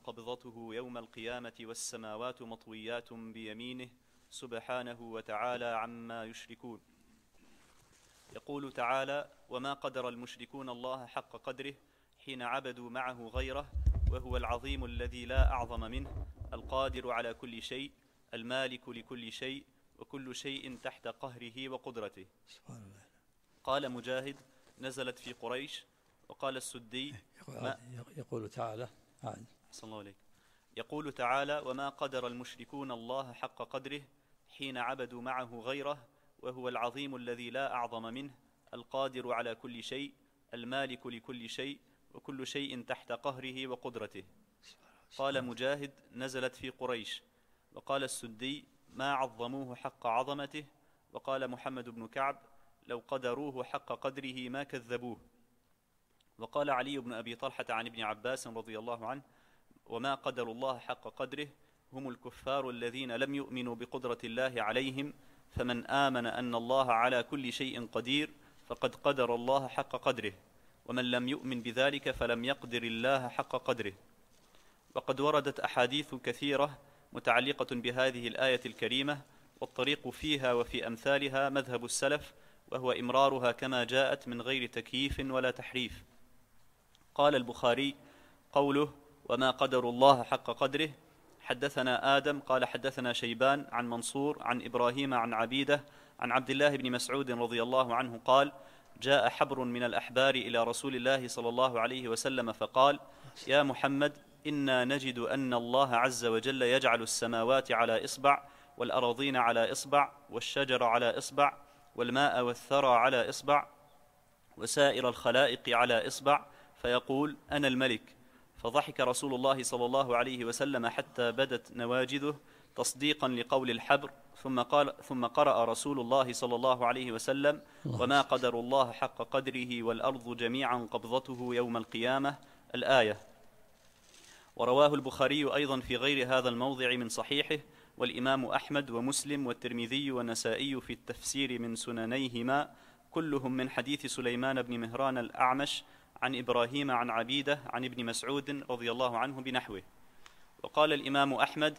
قبضته يوم القيامة والسماوات مطويات بيمينه سبحانه وتعالى عما يشركون. يقول تعالى: وما قدر المشركون الله حق قدره حين عبدوا معه غيره وهو العظيم الذي لا أعظم منه القادر على كل شيء المالك لكل شيء وكل شيء تحت قهره وقدرته. قال مجاهد: نزلت في قريش. وقال السدي: يقول تعالى صلى الله عليه يقول تعالى: وما قدر المشركون الله حق قدره حين عبدوا معه غيره وهو العظيم الذي لا أعظم منه القادر على كل شيء المالك لكل شيء وكل شيء تحت قهره وقدرته. قال مجاهد: نزلت في قريش. وقال السدي: ما عظموه حق عظمته. وقال محمد بن كعب: لو قدروه حق قدره ما كذبوه. وقال علي بن أبي طلحة عن ابن عباس رضي الله عنه: وما قدروا الله حق قدره هم الكفار الذين لم يؤمنوا بقدرة الله عليهم، فمن آمن أن الله على كل شيء قدير فقد قدر الله حق قدره، ومن لم يؤمن بذلك فلم يقدر الله حق قدره. وقد وردت أحاديث كثيرة متعلقة بهذه الآية الكريمة، والطريق فيها وفي أمثالها مذهب السلف، وهو إمرارها كما جاءت من غير تكييف ولا تحريف. قال البخاري: قوله وما قدر الله حق قدره، حدثنا آدم قال حدثنا شيبان عن منصور عن إبراهيم عن عبيدة عن عبد الله بن مسعود رضي الله عنه قال: جاء حبر من الأحبار إلى رسول الله صلى الله عليه وسلم فقال: يا محمد، إنا نجد أن الله عز وجل يجعل السماوات على إصبع، والأراضين على إصبع، والشجر على إصبع، والماء والثرى على إصبع، وسائر الخلائق على إصبع، فيقول: أنا الملك. فضحك رسول الله صلى الله عليه وسلم حتى بدت نواجذه تصديقا لقول الحبر، ثم قرأ رسول الله صلى الله عليه وسلم: وما قدر الله حق قدره والأرض جميعا قبضته يوم القيامة، الآية. ورواه البخاري أيضا في غير هذا الموضع من صحيحه، والإمام أحمد ومسلم والترمذي والنسائي في التفسير من سننيهما، كلهم من حديث سليمان بن مهران الأعمش عن إبراهيم عن عبيدة عن ابن مسعود رضي الله عنه بنحوه. وقال الإمام أحمد: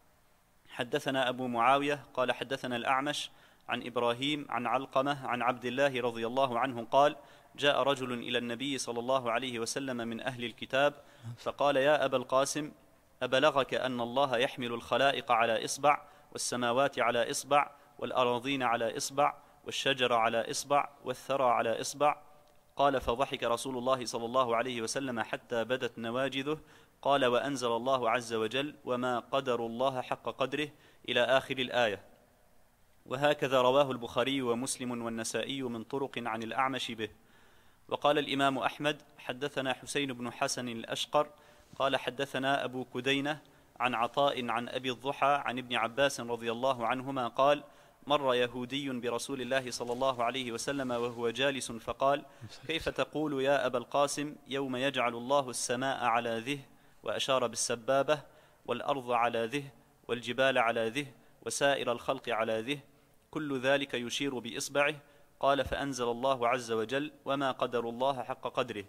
حدثنا أبو معاوية قال حدثنا الأعمش عن إبراهيم عن علقمة عن عبد الله رضي الله عنه قال: جاء رجل إلى النبي صلى الله عليه وسلم من أهل الكتاب فقال: يا أبا القاسم، أبلغك أن الله يحمل الخلائق على إصبع، والسماوات على إصبع، والأراضين على إصبع، والشجر على إصبع، والثرى على إصبع؟ قال: فضحك رسول الله صلى الله عليه وسلم حتى بدت نواجذه. قال: وأنزل الله عز وجل: وما قدر الله حق قدره، إلى آخر الآية. وهكذا رواه البخاري ومسلم والنسائي من طرق عن الأعمش به. وقال الإمام أحمد: حدثنا حسين بن حسن الأشقر قال حدثنا أبو كدينة عن عطاء عن أبي الضحى عن ابن عباس رضي الله عنهما قال: مر يهودي برسول الله صلى الله عليه وسلم وهو جالس فقال: كيف تقول يا أبا القاسم يوم يجعل الله السماء على ذه، وأشار بالسبابة، والأرض على ذه، والجبال على ذه، وسائر الخلق على ذه، كل ذلك يشير بإصبعه. قال: فأنزل الله عز وجل: وما قدر الله حق قدره،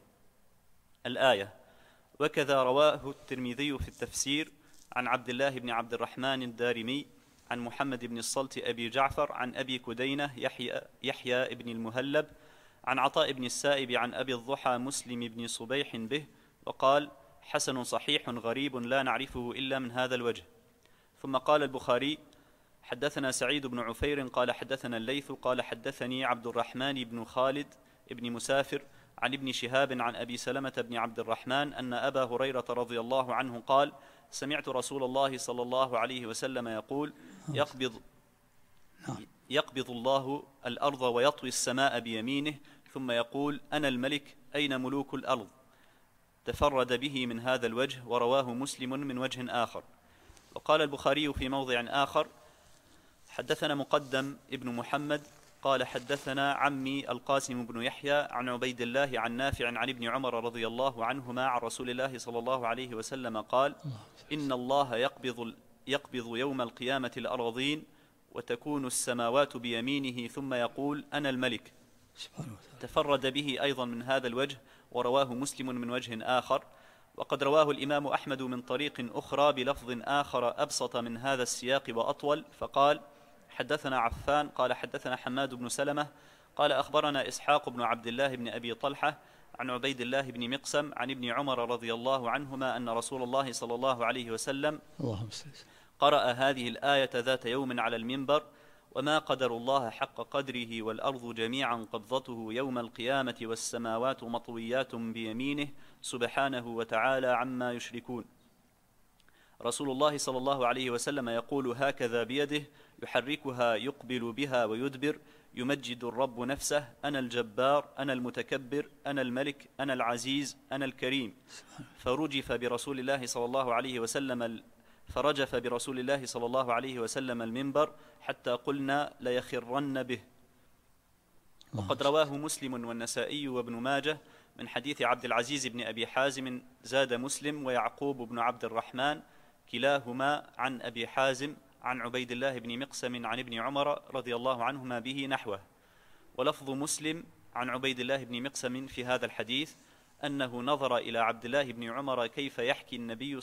الآية. وكذا رواه الترمذي في التفسير عن عبد الله بن عبد الرحمن الدارمي عن محمد بن الصلت أبي جعفر عن أبي كدينة يحيى بن المهلب عن عطاء بن السائب عن أبي الضحى مسلم بن صبيح به، وقال: حسن صحيح غريب لا نعرفه إلا من هذا الوجه. ثم قال البخاري: حدثنا سعيد بن عفير قال حدثنا الليث قال حدثني عبد الرحمن بن خالد بن مسافر عن ابن شهاب عن أبي سلمة بن عبد الرحمن أن أبا هريرة رضي الله عنه قال: سمعت رسول الله صلى الله عليه وسلم يقول: يقبض الله الأرض ويطوي السماء بيمينه، ثم يقول: أنا الملك، أين ملوك الأرض؟ تفرد به من هذا الوجه، ورواه مسلم من وجه آخر. وقال البخاري في موضع آخر: حدثنا مقدم ابن محمد قال حدثنا عمي القاسم بن يحيى عن عبيد الله عن نافع عن ابن عمر رضي الله عنهما عن رسول الله صلى الله عليه وسلم قال: إن الله يقبض يوم القيامة الأراضين، وتكون السماوات بيمينه، ثم يقول: أنا الملك. تفرد به أيضا من هذا الوجه، ورواه مسلم من وجه آخر. وقد رواه الإمام أحمد من طريق أخرى بلفظ آخر أبسط من هذا السياق وأطول، فقال: حدثنا عفان قال حدثنا حماد بن سلمة قال أخبرنا إسحاق بن عبد الله بن أبي طلحة عن عبيد الله بن مقسم عن ابن عمر رضي الله عنهما أن رسول الله صلى الله عليه وسلم قرأ هذه الآية ذات يوم على المنبر: وما قدر الله حق قدره والأرض جميعا قبضته يوم القيامة والسماوات مطويات بيمينه سبحانه وتعالى عما يشركون. رسول الله صلى الله عليه وسلم يقول هكذا بيده يحركها يقبل بها ويدبر، يمجد الرب نفسه: أنا الجبار، أنا المتكبر، أنا الملك، أنا العزيز، أنا الكريم. فرجف برسول الله صلى الله عليه وسلم المنبر حتى قلنا ليخرن به. وقد رواه مسلم والنسائي وابن ماجه من حديث عبد العزيز بن أبي حازم، زاد مسلم ويعقوب بن عبد الرحمن كلاهما عن أبي حازم عن عبيد الله بن مقسم عن ابن عمر رضي الله عنهما به نحوه. ولفظ مسلم عن عبيد الله بن مقسم في هذا الحديث أنه نظر إلى عبد الله بن عمر كيف يحكي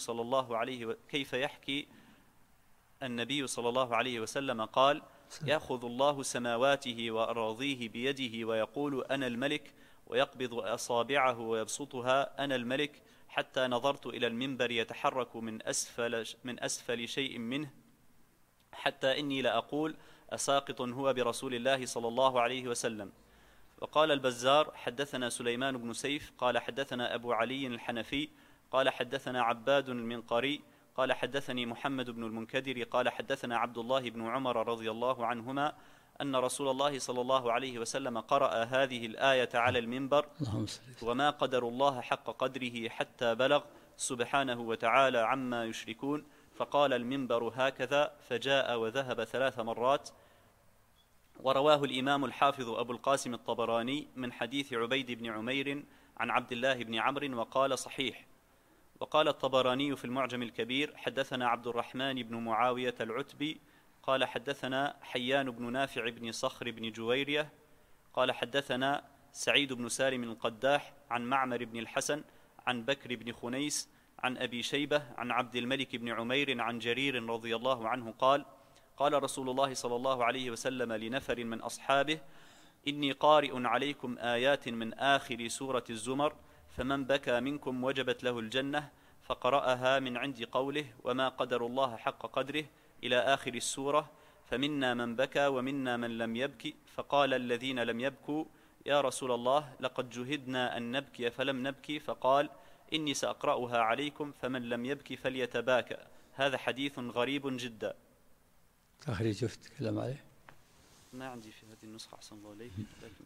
النبي صلى الله عليه وسلم قال: يأخذ الله سماواته وأراضيه بيده ويقول أنا الملك، ويقبض أصابعه ويبسطها أنا الملك، حتى نظرت إلى المنبر يتحرك من أسفل شيء منه، حتى إني لأقول أساقط هو برسول الله صلى الله عليه وسلم. وقال البزار: حدثنا سليمان بن سيف قال حدثنا أبو علي الحنفي قال حدثنا عباد المنقري قال حدثني محمد بن المنكدر قال حدثنا عبد الله بن عمر رضي الله عنهما أن رسول الله صلى الله عليه وسلم قرأ هذه الآية على المنبر: وما قدر الله حق قدره حتى بلغ سبحانه وتعالى عما يشركون. فقال المنبر هكذا، فجاء وذهب 3 مرات. ورواه الإمام الحافظ أبو القاسم الطبراني من حديث عبيد بن عمير عن عبد الله بن عمرو وقال صحيح. وقال الطبراني في المعجم الكبير: حدثنا عبد الرحمن بن معاوية العتبي قال حدثنا حيان بن نافع بن صخر بن جويرية قال حدثنا سعيد بن سالم القداح عن معمر بن الحسن عن بكر بن خنيس عن أبي شيبة عن عبد الملك بن عمير عن جرير رضي الله عنه قال: قال رسول الله صلى الله عليه وسلم لنفر من أصحابه: إني قارئ عليكم آيات من آخر سورة الزمر، فمن بكى منكم وجبت له الجنة. فقرأها من عند قوله: وما قدر الله حق قدره إلى آخر السورة، فمنا من بكى ومنا من لم يبكي. فقال الذين لم يبكوا: يا رسول الله، لقد جهدنا أن نبكي فلم نبكي. فقال: إني سأقرأها عليكم، فمن لم يبكي فليتباكى. هذا حديث غريب جدا. تخريج تتكلم عليه؟ ما عندي في هذه النسخة أحسن الله إليك، لكن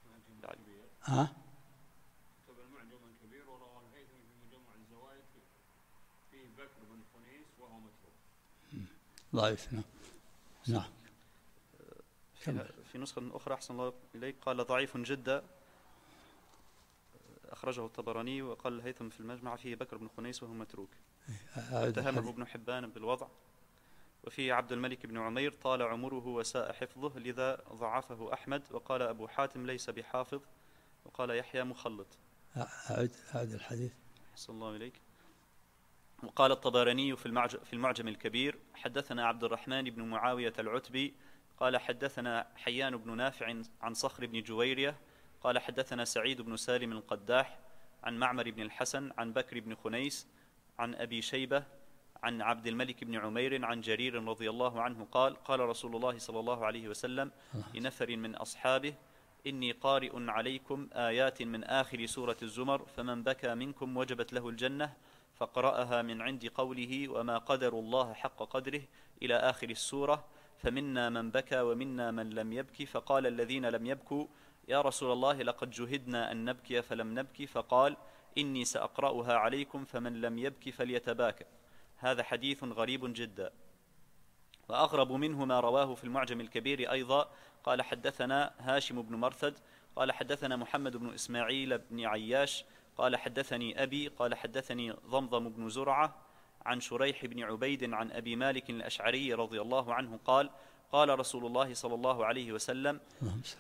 كتب المعجم الكبير وروى الهيثمي في مجمع الزوائد فيه بكر بن خنيس وهو متروك. ضعيف. نعم. في نسخة أخرى أحسن الله إليك قال ضعيف جدا، أخرجه الطبراني، وقال الهيثم في المجمع فيه بكر بن خنيس وهو متروك، اتهمه ابن حبان بالوضع. وفي عبد الملك بن عمير طال عمره وساء حفظه، لذا ضعفه أحمد. وقال أبو حاتم ليس بحافظ، وقال يحيى مخلط. أعد الحديث. أحسن الله إليك. وقال الطبراني في المعجم الكبير: حدثنا عبد الرحمن بن معاوية العتبي قال حدثنا حيان بن نافع عن صخر بن جويرية قال حدثنا سعيد بن سالم القداح عن معمر بن الحسن عن بكر بن خنيس عن أبي شيبة عن عبد الملك بن عمير عن جرير رضي الله عنه قال: قال رسول الله صلى الله عليه وسلم لنفر من أصحابه: إني قارئ عليكم آيات من آخر سورة الزمر، فمن بكى منكم وجبت له الجنة. فقرأها من عند قوله: وما قدر الله حق قدره إلى آخر السورة، فمنا من بكى ومنا من لم يبكي. فقال الذين لم يبكوا: يا رسول الله، لقد جهدنا أن نبكي فلم نبكي. فقال: إني سأقرأها عليكم، فمن لم يبكي فليتباكى. هذا حديث غريب جدا. وأغرب منه ما رواه في المعجم الكبير أيضا. قال حدثنا هاشم بن مرثد قال حدثنا محمد بن إسماعيل بن عياش قال حدثني أبي قال حدثني ضمضم بن زرعة عن شريح بن عبيد عن أبي مالك الأشعري رضي الله عنه قال: قال رسول الله صلى الله عليه وسلم: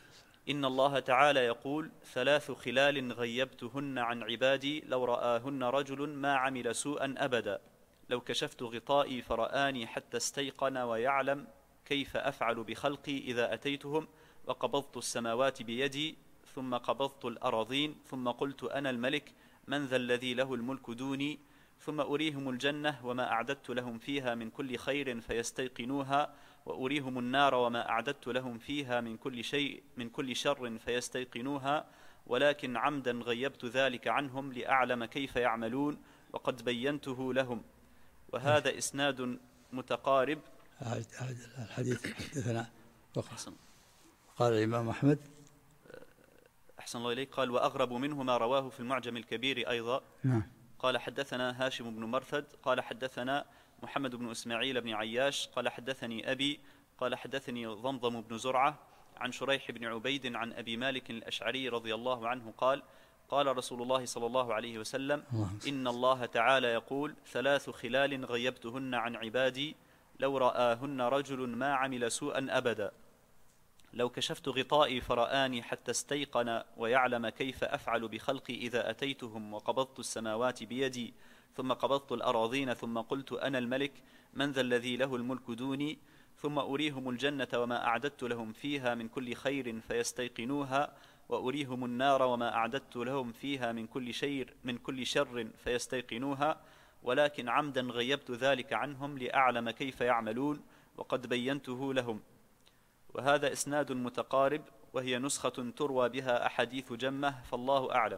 إن الله تعالى يقول: 3 خلال غيبتهن عن عبادي لو رآهن رجل ما عمل سوءا أبدا، لو كشفت غطائي فرآني حتى استيقن ويعلم كيف أفعل بخلقي إذا أتيتهم، وقبضت السماوات بيدي ثم قبضت الأراضين، ثم قلت أنا الملك من ذا الذي له الملك دوني، ثم أريهم الجنة وما أعددت لهم فيها من كل خير فيستيقنوها، وأريهم النار وما أعددت لهم فيها من كل شر فيستيقنوها، ولكن عمدا غيبت ذلك عنهم لأعلم كيف يعملون وقد بينته لهم. وهذا إسناد متقارب. أعد الحديث. حدثنا قال الإمام أحمد أحسن الله إليك. قال: وأغرب منه ما رواه في المعجم الكبير أيضا. نعم. قال: حدثنا هاشم بن مرثد قال حدثنا محمد بن إسماعيل بن عياش قال حدثني أبي قال حدثني ضمضم بن زرعة عن شريح بن عبيد عن أبي مالك الأشعري رضي الله عنه قال: قال رسول الله صلى الله عليه وسلم: إن الله تعالى يقول: 3 خلال غيبتهن عن عبادي لو رآهن رجل ما عمل سوءا أبدا، لو كشفت غطائي فرآني حتى استيقن ويعلم كيف أفعل بخلقي إذا أتيتهم، وقبضت السماوات بيدي ثم قبضت الأراضين، ثم قلت أنا الملك من ذا الذي له الملك دوني، ثم أريهم الجنة وما أعددت لهم فيها من كل خير فيستيقنوها، وأريهم النار وما أعددت لهم فيها من كل شر فيستيقنوها، ولكن عمدا غيبت ذلك عنهم لأعلم كيف يعملون وقد بينته لهم. وهذا إسناد متقارب، وهي نسخة تروى بها أحاديث جمة، فالله أعلم.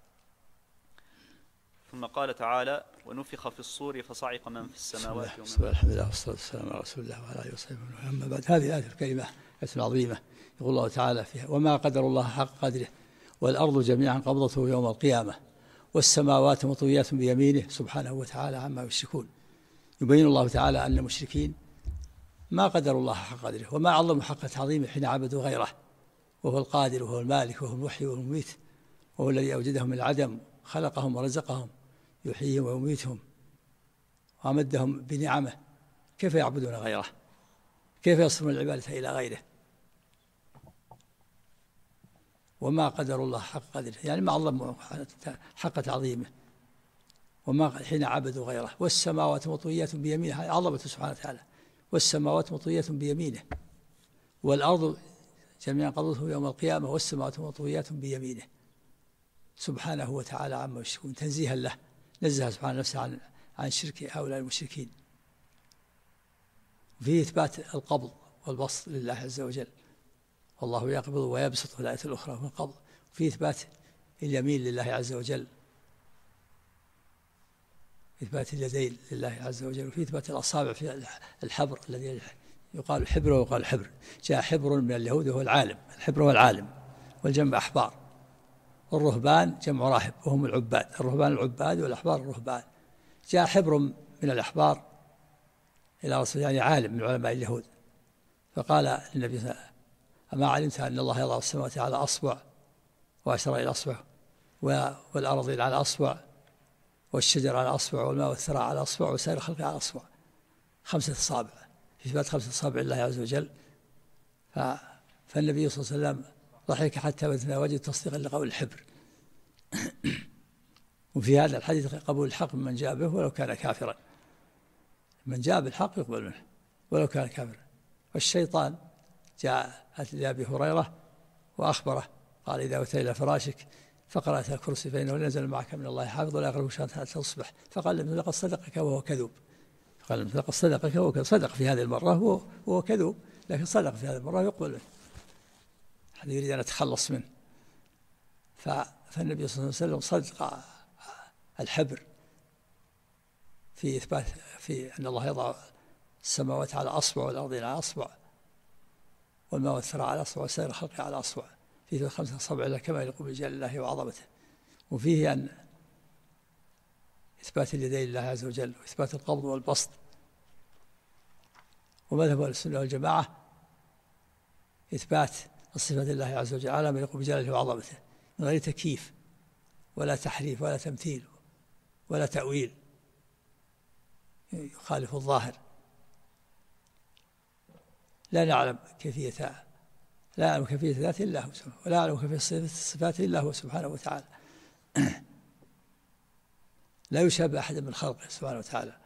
ثم قال تعالى: ونفخ في الصور فصعق من في السماوات ومن في الأرض. الحمد لله والصلاة والسلام على رسول الله وعلى آله وصحبه. أما بعد، هذه الآية الكريمة آية عظيمة، يقول الله تعالى فيها: وما قدر الله حق قدره والأرض جميعا قبضته يوم القيامة والسماوات مطويات بيمينه سبحانه وتعالى عما يشركون. يبين الله تعالى أن المشركين ما قدروا الله حق قدره وما عظموا حق تعظيمه حين عبدوا غيره، وهو القادر وهو المالك وهو المحيي وهو المميت، وهو الذي أوجدهم من العدم خلقهم ورزقهم، يحييهم ويميتهم وأمدهم بنعمه. كيف يعبدون غيره؟ كيف يصرفون العبادة إلى غيره؟ وما قدر الله حق قدره، يعني ما عظموا حق تعظيمه وما حين عبدوا غيره. والسماوات مطويات بيمينه، عظمته سبحانه وتعالى. والسماوات مطويات بيمينه والأرض جميعا قبضته يوم القيامة والسماوات مطويات بيمينه سبحانه وتعالى عما يشركون. تنزيها له، نزه سبحانه نفسه عن شرك هؤلاء المشركين. وفيه إثبات القبض والبسط لله عز وجل، والله يقبض ويبسط في الآية الأخرى في القبض. وفيه إثبات اليمين لله عز وجل، إثبات اليدين لله عز وجل. وفيه إثبات الأصابع في الحبر الذي يقال حبر ويقال حبر. جاء حبر من اليهود وهو العالم، الحبر هو العالم، والجمع أحبار. والرهبان جمع راهب وهم العباد، الرهبان العباد والأحبار الرهبان. جاء حبر من الأحبار إلى رسول يعني عالم من علماء اليهود، فقال النبي صلى الله عليه وسلم: أما علمت أن الله يضع السماوات على أصبع وأشار إلى أصبع، والأرض على أصبع، والشجر على أصبع، والماء والثرى على أصبع، وسائر الخلق على أصبع. 5 أصابع، في إثبات 5 أصابع لله عز وجل. فالنبي صلى الله عليه وسلم ضحك حتى بثنا وجد تصديقا لقول الحبر. وفي هذا الحديث قبول الحق من جاء به ولو كان كافرا. من جاء بالحق يقبل منه ولو كان كافرا. والشيطان جاء لأبي هريرة وأخبره، قال: إذا أتيت إلى فراشك فقرأت الكرسي فإنه نزل معك من الله حافظ ولا يقرب شيئا حتى تصبح. فقال له: لقد صدقك وهو كذوب. فقال: لقد صدقك وهو كذوب. صدق في هذه المرة وهو كذوب، لكن صدق في هذه المرة يقبل منه. هذا يريد أن يتخلص منه. فالنبي صلى الله عليه وسلم صدق الحبر في إثبات في أن الله يضع السماوات على أصبع والأرض على أصبع والماء والثرى على أصبع وسائر الخلق على أصبع. فيه 5 أصابع إلى كما يليق بجلال الله وعظمته. وفيه أن إثبات اليدين لله عز وجل، وإثبات القبض والبسط. ومذهب أهل السنة والجماعة إثبات الصفة لله عز وجل على ما يليق بجلاله وعظمته، من غير تكييف ولا تحريف ولا تمثيل ولا تأويل يخالف الظاهر. لا نعلم كيفية لا يعلم كيفية ذاته إلا هو سبحانه، ولا يعلم كيفية صفاته إلا هو سبحانه وتعالى. لا يشابه أحد من خلقه سبحانه وتعالى.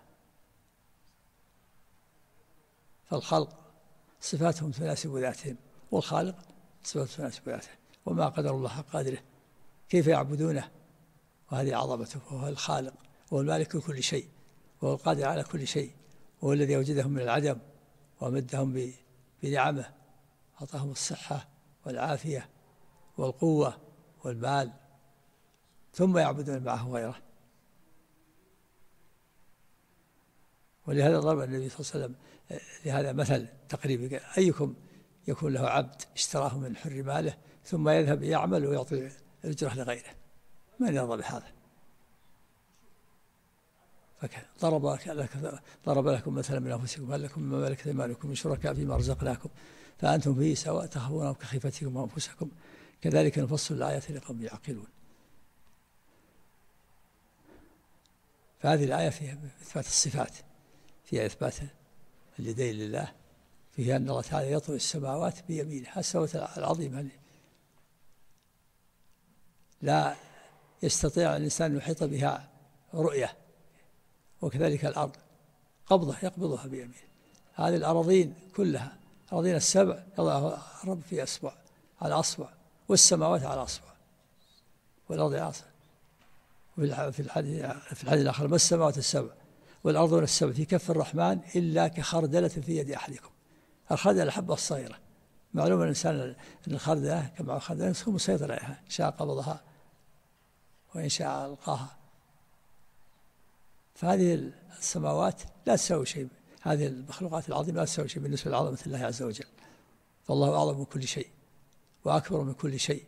فالخلق صفاتهم تناسب ذاتهم، والخالق صفاته تناسب ذاته. وما قدر الله حق قدره، كيف يعبدونه وهذه عظمته. وهو الخالق، وهو المالك لكل شيء، وهو القادر على كل شيء، وهو الذي أوجدهم من العدم وأمدهم بنعمه، أعطاهم الصحة والعافية والقوة والمال، ثم يعبدون معه غيره. ولهذا ضرب النبي صلى الله عليه وسلم لهذا مثل تقريبي: أيكم يكون له عبد اشتراه من حر ماله ثم يذهب يعمل ويعطي الأجرة لغيره، من يرضى بهذا؟ ضرب لكم مثلا من أنفسكم، هل لكم مما ملكت أيمانكم من شركاء فيما رزقناكم فأنتم فيه سواء تخافونهم كخيفتكم وأنفسكم كذلك نفصل الآيات لقوم يعقلون. فهذه الآية فيها إثبات الصفات، فيها إثبات اليدين لله، فيها أن الله تعالى يطوي السماوات بيمينه، السماوات العظيمة لا يستطيع الإنسان أن يحيط بها رؤية، وكذلك الأرض قبضة يقبضها بيمينه. هذه الأراضين كلها، أراضين السبع يضعها الرب في أصبع، على أصبع، والسماوات على أصبع، والأرض على أصبع. في الحديث الآخر: ما السماوات السبع والأرض السبع في كف الرحمن إلا كخردلة في يد أحدكم. الخردلة الحبة الصغيرة، معلوم الإنسان أن الخردلة كما خردلة يكون مسيطر عليها، إن شاء قبضها وإن شاء ألقاها. فهذه السماوات لا تساوي شيء، هذه المخلوقات العظيمة لا تساوي شيء بالنسبة لعظمة الله عز وجل. فالله أعظم من كل شيء وأكبر من كل شيء.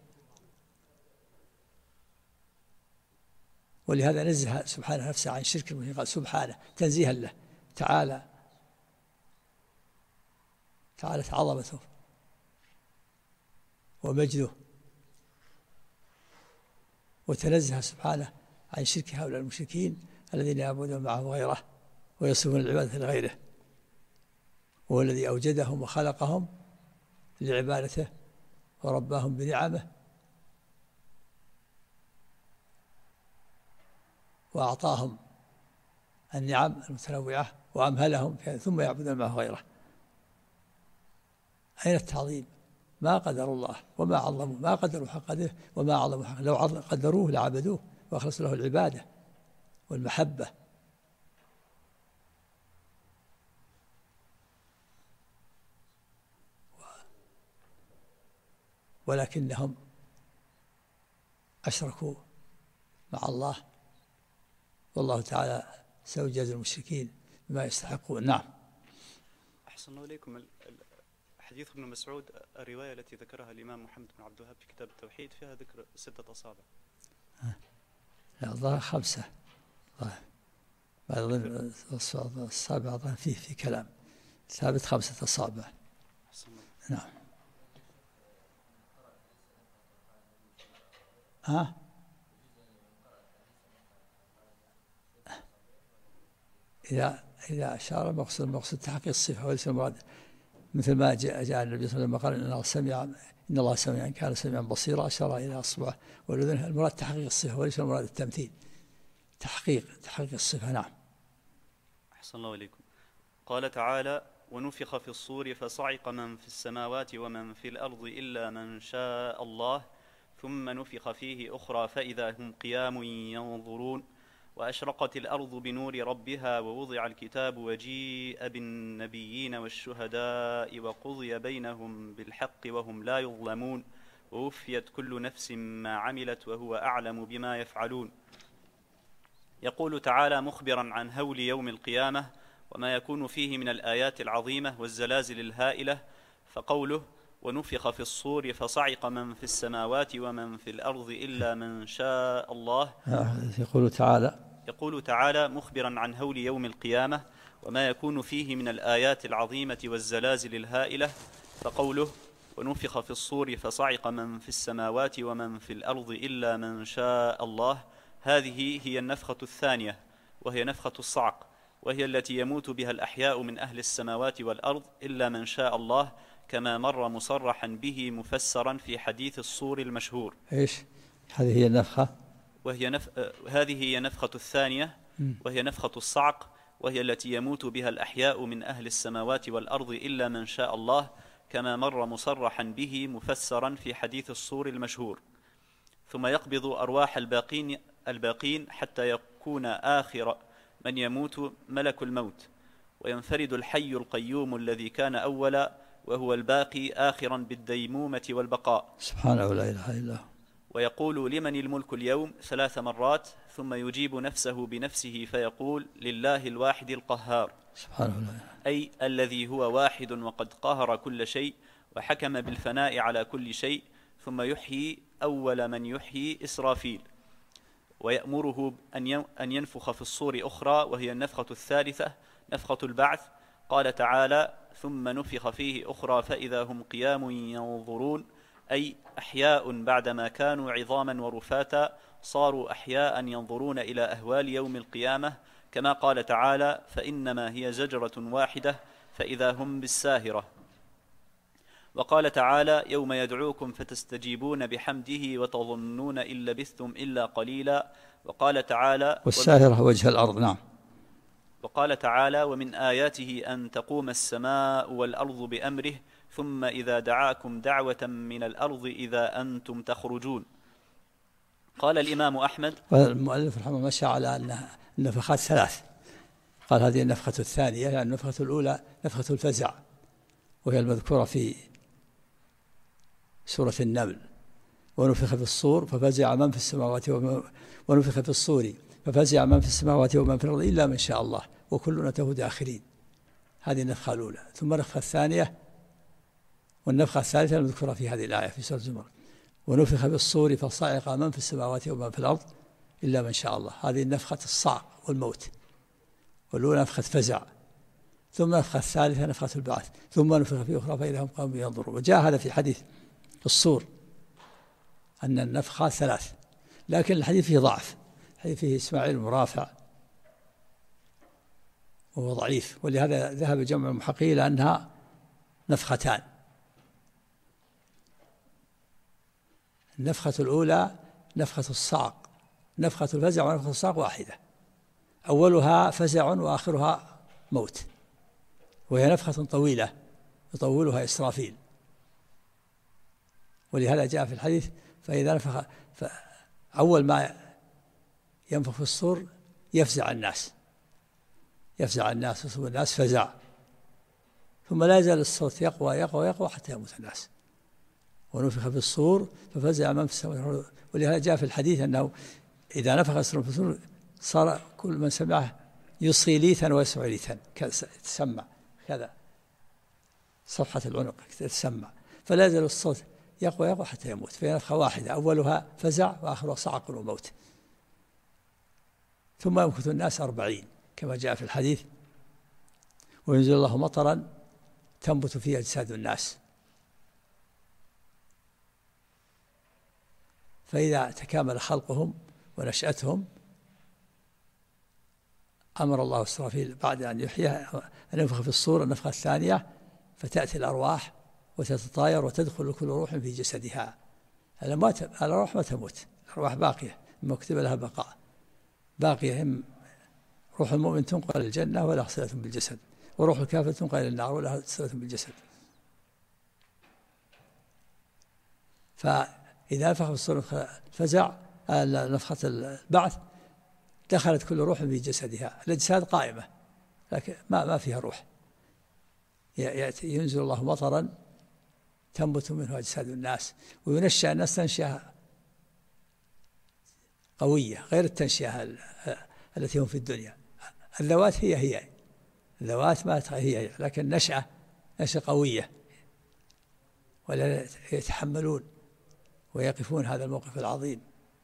ولهذا نزه سبحانه نفسه عن شرك المشركين، قال سبحانه تنزيها له تعالى، تعالت عظمته ومجده، وتنزه سبحانه عن شرك هؤلاء المشركين الذين يعبدون معه غيره ويصرفون العبادة لغيره. وهو الذي أوجدهم وخلقهم لعبادته ورباهم بنعمه وأعطاهم النعم المتنوعة وأمهلهم ثم يعبدون معه غيره. أين التعظيم؟ ما قدر الله وما عظموا، ما قدروا حق قدره وما عظموا حق. لو قدروه لعبدوه وأخلصوا له العبادة والمحبة. ولكنهم أشركوا مع الله، والله تعالى سيجازي المشركين بما يستحقون. نعم. أحسن الله إليكم. حديث ابن مسعود، الرواية التي ذكرها الإمام محمد بن عبد الوهاب في كتاب التوحيد فيها ذكر 6 أصابع. لا، الظاهر 5. بعد الصابع أظن فيه كلام ثابت 5 أصابع. نعم. إذا أشار المقصود تحقيق الصفة وليس المراد، مثل ما جاء النبي صلى الله عليه وسلم قال إن الله سميع كان سميعا بصيرا، أشار إلى أصبعه والأذن. المراد تحقيق الصفة وليس المراد التمثيل، تحقيق الصفة. نعم. أحسن الله إليكم. قال تعالى: ونفخ في الصور فصعق من في السماوات ومن في الأرض إلا من شاء الله ثم نفخ فيه أخرى فإذا هم قيام ينظرون وأشرقت الأرض بنور ربها ووضع الكتاب وجيء بالنبيين والشهداء وقضي بينهم بالحق وهم لا يظلمون ووفيت كل نفس ما عملت وهو أعلم بما يفعلون. يقول تعالى مخبرا عن هول يوم القيامة وما يكون فيه من الآيات العظيمة والزلازل الهائلة، فقوله: ونفخ في الصور فصعق من في السماوات ومن في الأرض إلا من شاء الله. يقول تعالى مخبرا عن هول يوم القيامة وما يكون فيه من الآيات العظيمة والزلازل الهائلة، فقوله: ونفخ في الصور فصعق من في السماوات ومن في الأرض إلا من شاء الله. هذه هي النفخة الثانية، وهي نفخة الصعق، وهي التي يموت بها الأحياء من أهل السماوات والأرض إلا من شاء الله، كما مر مصرحا به مفسرا في حديث الصور المشهور. إيش هذه هي النفخة؟ هذه هي نفخة الثانية، وهي نفخة الصعق، وهي التي يموت بها الأحياء من أهل السماوات والأرض إلا من شاء الله، كما مر مصرحا به مفسرا في حديث الصور المشهور. ثم يقبض أرواح الباقين حتى يكون آخر من يموت ملك الموت، وينفرد الحي القيوم الذي كان أولا وهو الباقي آخرا بالديمومة والبقاء سبحانه لا إله إلا هو. ويقول لمن الملك اليوم 3 مرات، ثم يجيب نفسه بنفسه فيقول لله الواحد القهار، سبحانه لا إله. أي الذي هو واحد وقد قهر كل شيء وحكم بالفناء على كل شيء. ثم يحيي أول من يحيي إسرافيل، ويأمره أن ينفخ في الصور أخرى، وهي النفخة الثالثة نفخة البعث. قال تعالى: ثم نفخ فيه أخرى فإذا هم قيام ينظرون، أي أحياء بعدما كانوا عظاما ورفاتا صاروا أحياء ينظرون إلى أهوال يوم القيامة، كما قال تعالى: فإنما هي زجرة واحدة فإذا هم بالساهرة. وقال تعالى: يوم يدعوكم فتستجيبون بحمده وتظنون إن لبثتم إلا قليلا. وقال تعالى: والساهرة وجه الأرض. نعم. وقال تعالى: ومن آياته أن تقوم السماء والأرض بأمره ثم إذا دعاكم دعوة من الأرض إذا أنتم تخرجون. قال الإمام أحمد. والمؤلف رحمه الله مشى على أن النفخات 3. قال هذه النفخة الثانية، يعني النفخة الأولى نفخة الفزع، وهي المذكورة في سورة النمل: ونفخ في الصور ففزع من في السماوات ونفخ في الصور ففزع من في السماوات ومن في الأرض إلا من شاء الله وكلنا أتوه داخرين. هذه النفخة الأولى. ثم النفخة الثانية والنفخة الثالثة المذكورة في هذه الآية في سورة الزمر: ونفخ في الصور فصعق من في السماوات ومن في الأرض إلا من شاء الله. هذه نفخة الصعق والموت، والأولى نفخة فزع. ثم النفخة الثالثة نفخة البعث. ثم نفخ في أخرى فإذا هم قوم ينظرون. وجاء هذا في حديث الصور أن النفخات 3، لكن الحديث فيه ضعف. الحديث فيه إسماعيل مرافع وهو ضعيف، ولهذا ذهب جمع المحققين إلى أنها نفختان. النفخة الأولى نفخة الصعق، نفخة الفزع ونفخة الصعق واحدة، أولها فزع وآخرها موت، وهي نفخة طويلة يطولها إسرافيل. ولهذا جاء في الحديث: فإذا نفخ أول ما ينفخ في الصور يفزع الناس يصيب الناس فزع، ثم لا يزال الصوت يقوى يقوى يقوى حتى يموت الناس. ونفخ في الصور ففزع من في السماوات. ولهذا جاء في الحديث أنه إذا نفخ الصور في الصور صار كل من سمعه يصغي ليثا ويسمع ليثا، تسمع كذا صفحة العنق تسمع، فلا يزال الصوت يقوى يقوى حتى يموت. فهي نفخة واحدة، أولها فزع وآخرها صعق وموت. ثم يمكث الناس 40 كما جاء في الحديث: وينزل الله مطرا تنبت فيه أجساد الناس، فإذا تكامل خلقهم ونشأتهم أمر الله إسرافيل بعد أن يحيي أن ينفخ في الصور النفخة الثانية، فتأتي الأرواح وتتطاير وتدخل كل روح في جسدها. الأرواح ما تموت، الأرواح باقية، ما كتب لها بقاء، باقية. هم روح المؤمن تنقل الجنة ولا صلة بالجسد، وروح الكافر تنقل إلى النار ولا صلة بالجسد. فإذا نفخ في الصور الفزع نفخة البعث دخلت كل روح في جسدها. الأجساد قائمة لكن ما فيها روح. ينزل الله مطرا تنبت منه أجساد الناس، وينشأ الناس تنشئة قوية غير التنشئة التي هم في الدنيا. الذوات هي الذوات ما هي، لكن نشأة قوية، ولا يتحملون ويقفون هذا الموقف العظيم.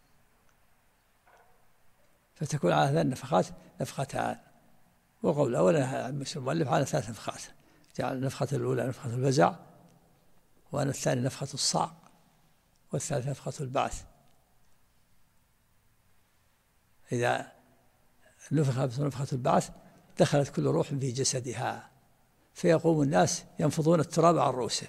فتكون على هذه النفخات نفختان. وقول الأول المؤلف على 3 نفخات، جعل النفخة الأولى نفخة الفزع، وأن الثاني نفخة الصعق، والثالث نفخة البعث. إذا نفخ نفخة البعث دخلت كل روح في جسدها، فيقوم الناس ينفضون التراب عن رؤوسهم.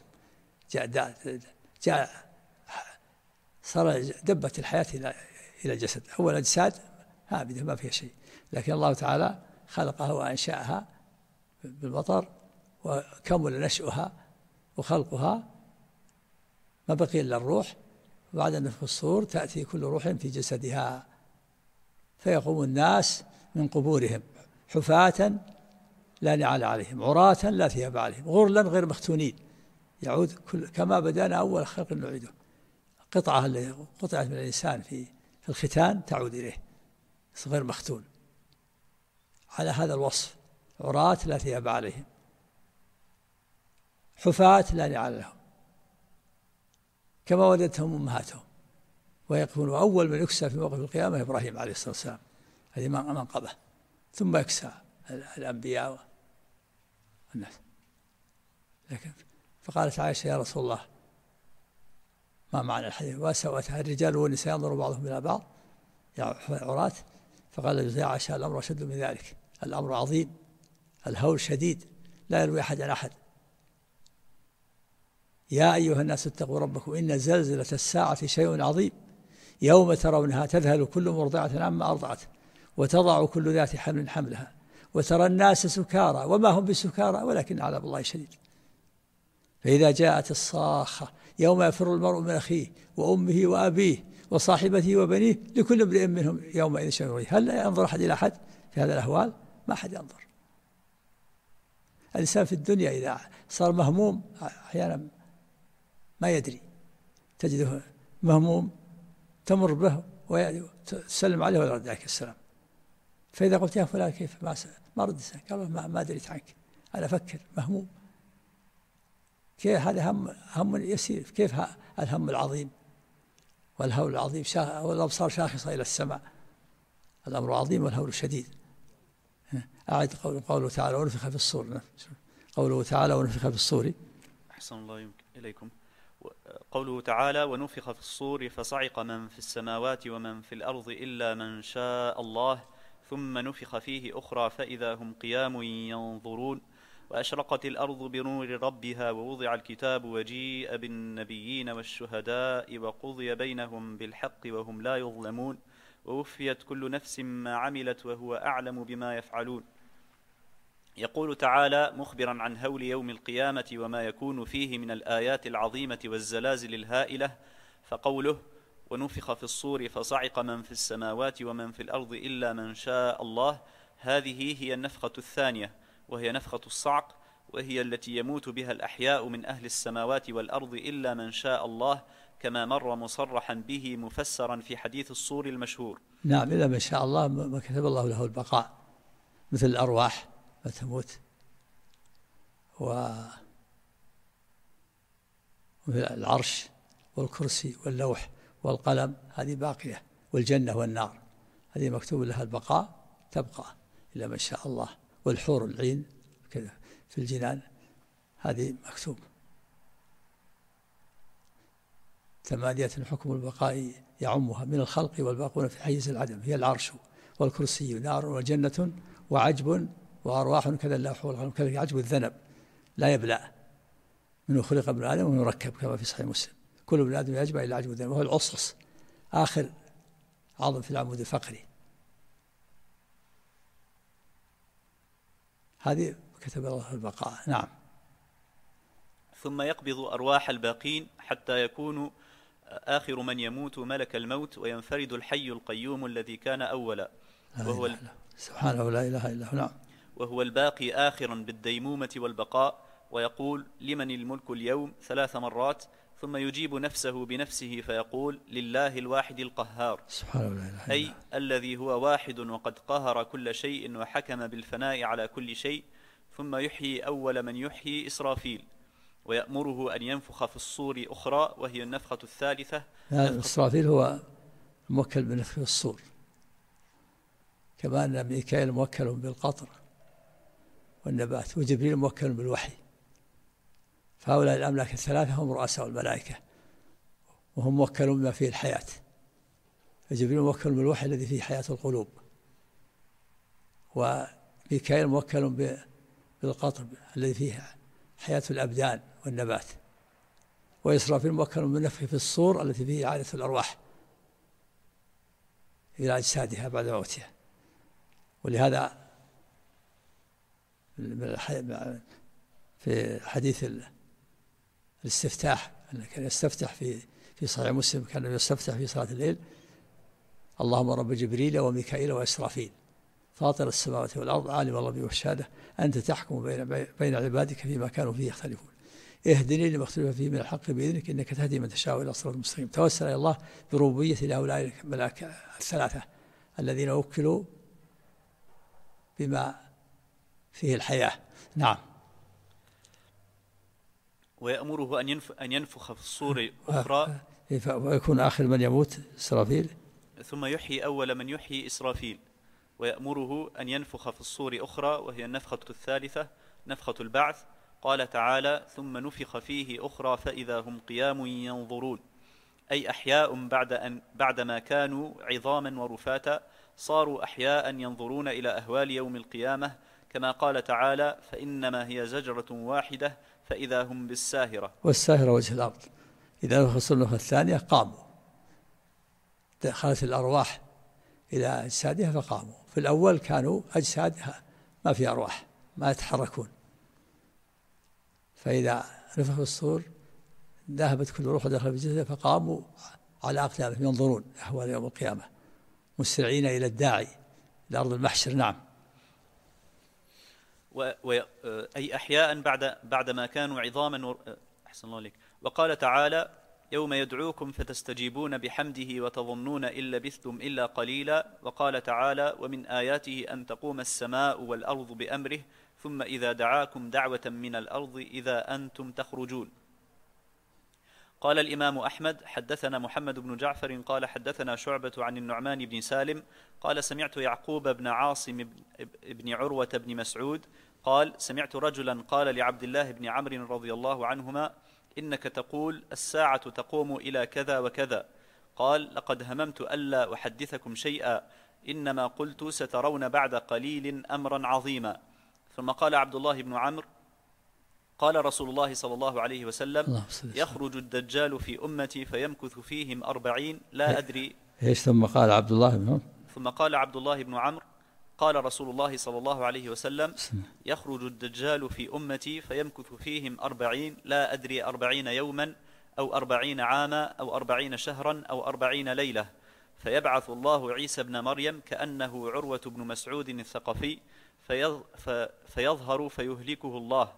جاء صار دبت الحياة إلى الجسد. أول أجساد هابدة ما فيها شيء، لكن الله تعالى خلقها وأنشأها بالمطر وكمل نشأها وخلقها، ما بقي إلا الروح. وبعد نفخ الصور تأتي كل روح في جسدها، فيقوم الناس من قبورهم حفاة لا نعال عليهم، عراة لا ثياب عليهم، غرلا غير مختونين. يعود كما بدأنا أول خلق نعيده. قطعة اللي قطعت من الإنسان في الختان تعود إليه غير مختون على هذا الوصف، عراة لا ثياب عليهم، حفاة لا نعال لهم، كما ولدتهم أمهاتهم. ويكون أول من يكسى في موقف القيامة إبراهيم عليه الصلاة والسلام، هذه منقبة، ثم يكسى الأنبياء والناس. لكن فقالت عائشة يا رسول الله ما معنى الحديث؟ وسوتها الرجال والنساء ينظر بعضهم إلى بعض عراة. فقال يا عائشة الأمر أشد من ذلك، الأمر عظيم، الهول شديد لا يروي أحد عن أحد. يا أيها الناس اتقوا ربكم إن زلزلة الساعة شيء عظيم، يوم ترونها تذهل كل مرضعة عما أرضعت وتضع كل ذات حمل حملها وترى الناس سكارى وما هم بسكارى ولكن عذاب الله شديد. فإذا جاءت الصاخة يوم يفر المرء من أخيه وأمه وأبيه وصاحبته وبنيه لكل امرئ منهم يومئذ شأن يغنيه. هل ينظر أحد إلى أحد في هذا الأحوال؟ ما أحد ينظر. الإنسان في الدنيا إذا صار مهموم أحيانا ما يدري، تجده مهموم تمر به وتسلم عليه ولا يرد عليك السلام. فإذا قلت يا فلان كيف ما رد السلام، قال ما دريت عنك، أنا أفكر مهموم. كيف هذا هم يسير؟ كيف الهم العظيم والهول العظيم والأبصار شاخصة إلى السماء، الأمر عظيم والهول شديد. أعد قوله تعالى ونفخ في الصور، قوله تعالى ونفخ في الصور. أحسن الله إليكم. قوله تعالى ونفخ في الصور فصعق من في السماوات ومن في الأرض إلا من شاء الله ثم نفخ فيه أخرى فإذا هم قيام ينظرون وأشرقت الأرض بنور ربها ووضع الكتاب وجيء بالنبيين والشهداء وقضي بينهم بالحق وهم لا يظلمون ووفيت كل نفس ما عملت وهو أعلم بما يفعلون. يقول تعالى مخبرا عن هول يوم القيامة وما يكون فيه من الآيات العظيمة والزلازل الهائلة، فقوله ونفخ في الصور فصعق من في السماوات ومن في الأرض إلا من شاء الله، هذه هي النفخة الثانية وهي نفخة الصعق، وهي التي يموت بها الأحياء من أهل السماوات والأرض إلا من شاء الله، كما مر مصرحا به مفسرا في حديث الصور المشهور. نعم، إلا من شاء الله ما كتب الله له البقاء، مثل الأرواح ما تموت والعرش والكرسي واللوح والقلم هذه باقية، والجنة والنار هذه مكتوب لها البقاء تبقى إلا من شاء الله، والحور العين كذا في الجنان هذه مكتوب. 8 حكم البقاء يعمها من الخلق والباقون في حيز العدم، هي العرش والكرسي نار وجنة وعجب وأرواح كذا اللوح والقلم كذا عجب الذنب لا يبلى منه خلق ابن آدم ويركب كما في صحيح مسلم، كل ابن آدم يجبع إلى عجب الذنب وهو العصص آخر عظم في العمود الفقري. هذه كتب الله البقاء. نعم. ثم يقبض أرواح الباقين حتى يكون آخر من يموت ملك الموت وينفرد الحي القيوم الذي كان أولا وهو سبحانه لا إله إلا هو. نعم. وهو الباقي آخرا بالديمومة والبقاء، ويقول لمن الملك اليوم 3 مرات، ثم يجيب نفسه بنفسه فيقول لله الواحد القهار، سبحانه لا إله إلا أي الذي هو واحد وقد قهر كل شيء وحكم بالفناء على كل شيء. ثم يحيي أول من يحيي إسرافيل ويأمره أن ينفخ في الصور أخرى وهي النفخة الثالثة. إسرافيل هو موكل بنفخ الصور، كما أن ميكائيل موكل بالقطر والنبات وجبريل موكل بالوحي، فهؤلاء الأملاك الثلاثة هم رؤساء الملائكة وهم موكلون بما فيه الحياة، فجبريل موكل بالوحي الذي فيه حياة القلوب، وميكائيل موكل بالقطر الذي فيه حياة الأبدان والنبات. وإسرافيل موكل بالنفخ في الصور التي فيه إعادة الأرواح إلى أجسادها بعد موتها. ولهذا في حديث الاستفتاح أنه كان يستفتح في صحيح مسلم، كان يستفتح في صلاة الليل: اللهم رب جبريل وميكائيل وإسرافيل فاطر السماوات والأرض عالم الغيب والشهادة أنت تحكم بين عبادك فيما كانوا فيه يختلفون اهدني لما اختلف فيه من الحق بإذنك إنك تهدي من تشاء إلى صراط مستقيم. توسل إلى الله بربوبية لهؤلاء الملائكة الثلاثة الذين وكلوا بما فيه الحياة. نعم. ويأمره أن ينفخ في الصور أخرى ويكون آخر من يموت إسرافيل، ثم يحيي أول من يحيي إسرافيل. ويأمره أن ينفخ في الصور أخرى وهي النفخة الثالثة نفخة البعث. قال تعالى: ثم نفخ فيه أخرى فإذا هم قيام ينظرون، أي أحياء بعدما كانوا عظاما ورفاتا صاروا أحياء ينظرون إلى أهوال يوم القيامة، كما قال تعالى: فإنما هي زجرة واحدة فإذا هم بالساهرة. والساهرة وجه الأرض. إذا نفخ النفخة الثانية قاموا، دخلت الأرواح إلى أجسادها فقاموا. في الأول كانوا أجسادها ما في أرواح ما يتحركون، فإذا نفخ الصور ذهبت كل روح ودخل في جسدها فقاموا على أقدامهم ينظرون أهوال يوم القيامة مسرعين إلى الداعي لأرض المحشر. نعم. أي أحياء بعدما كانوا عظاما أحسن الله عليك. وقال تعالى: يوم يدعوكم فتستجيبون بحمده وتظنون إن لبثتم إلا قليلا. وقال تعالى: ومن آياته أن تقوم السماء والأرض بأمره ثم إذا دعاكم دعوة من الأرض إذا أنتم تخرجون. قال الإمام أحمد: حدثنا محمد بن جعفر قال حدثنا شعبة عن النعمان بن سالم قال سمعت يعقوب بن عاصم بن عروة بن مسعود قال: سمعت رجلا قال لعبد الله بن عمرو رضي الله عنهما: إنك تقول الساعة تقوم إلى كذا وكذا. قال: لقد هممت ألا أحدثكم شيئا، إنما قلت سترون بعد قليل أمرا عظيما. ثم قال عبد الله بن عمرو: قال رسول الله صلى الله عليه وسلم: يخرج الدجال في أمتي فيمكث فيهم 40 لا أدري. ثم قال عبد الله بن عمرو: قال رسول الله صلى الله عليه وسلم: يخرج الدجال في أمتي فيمكث فيهم 40 لا أدري 40 يوما أو 40 عاما أو 40 شهرا أو 40 ليلة، فيبعث الله عيسى بن مريم كأنه عروة بن مسعود الثقفي فيظهر فيهلكه الله.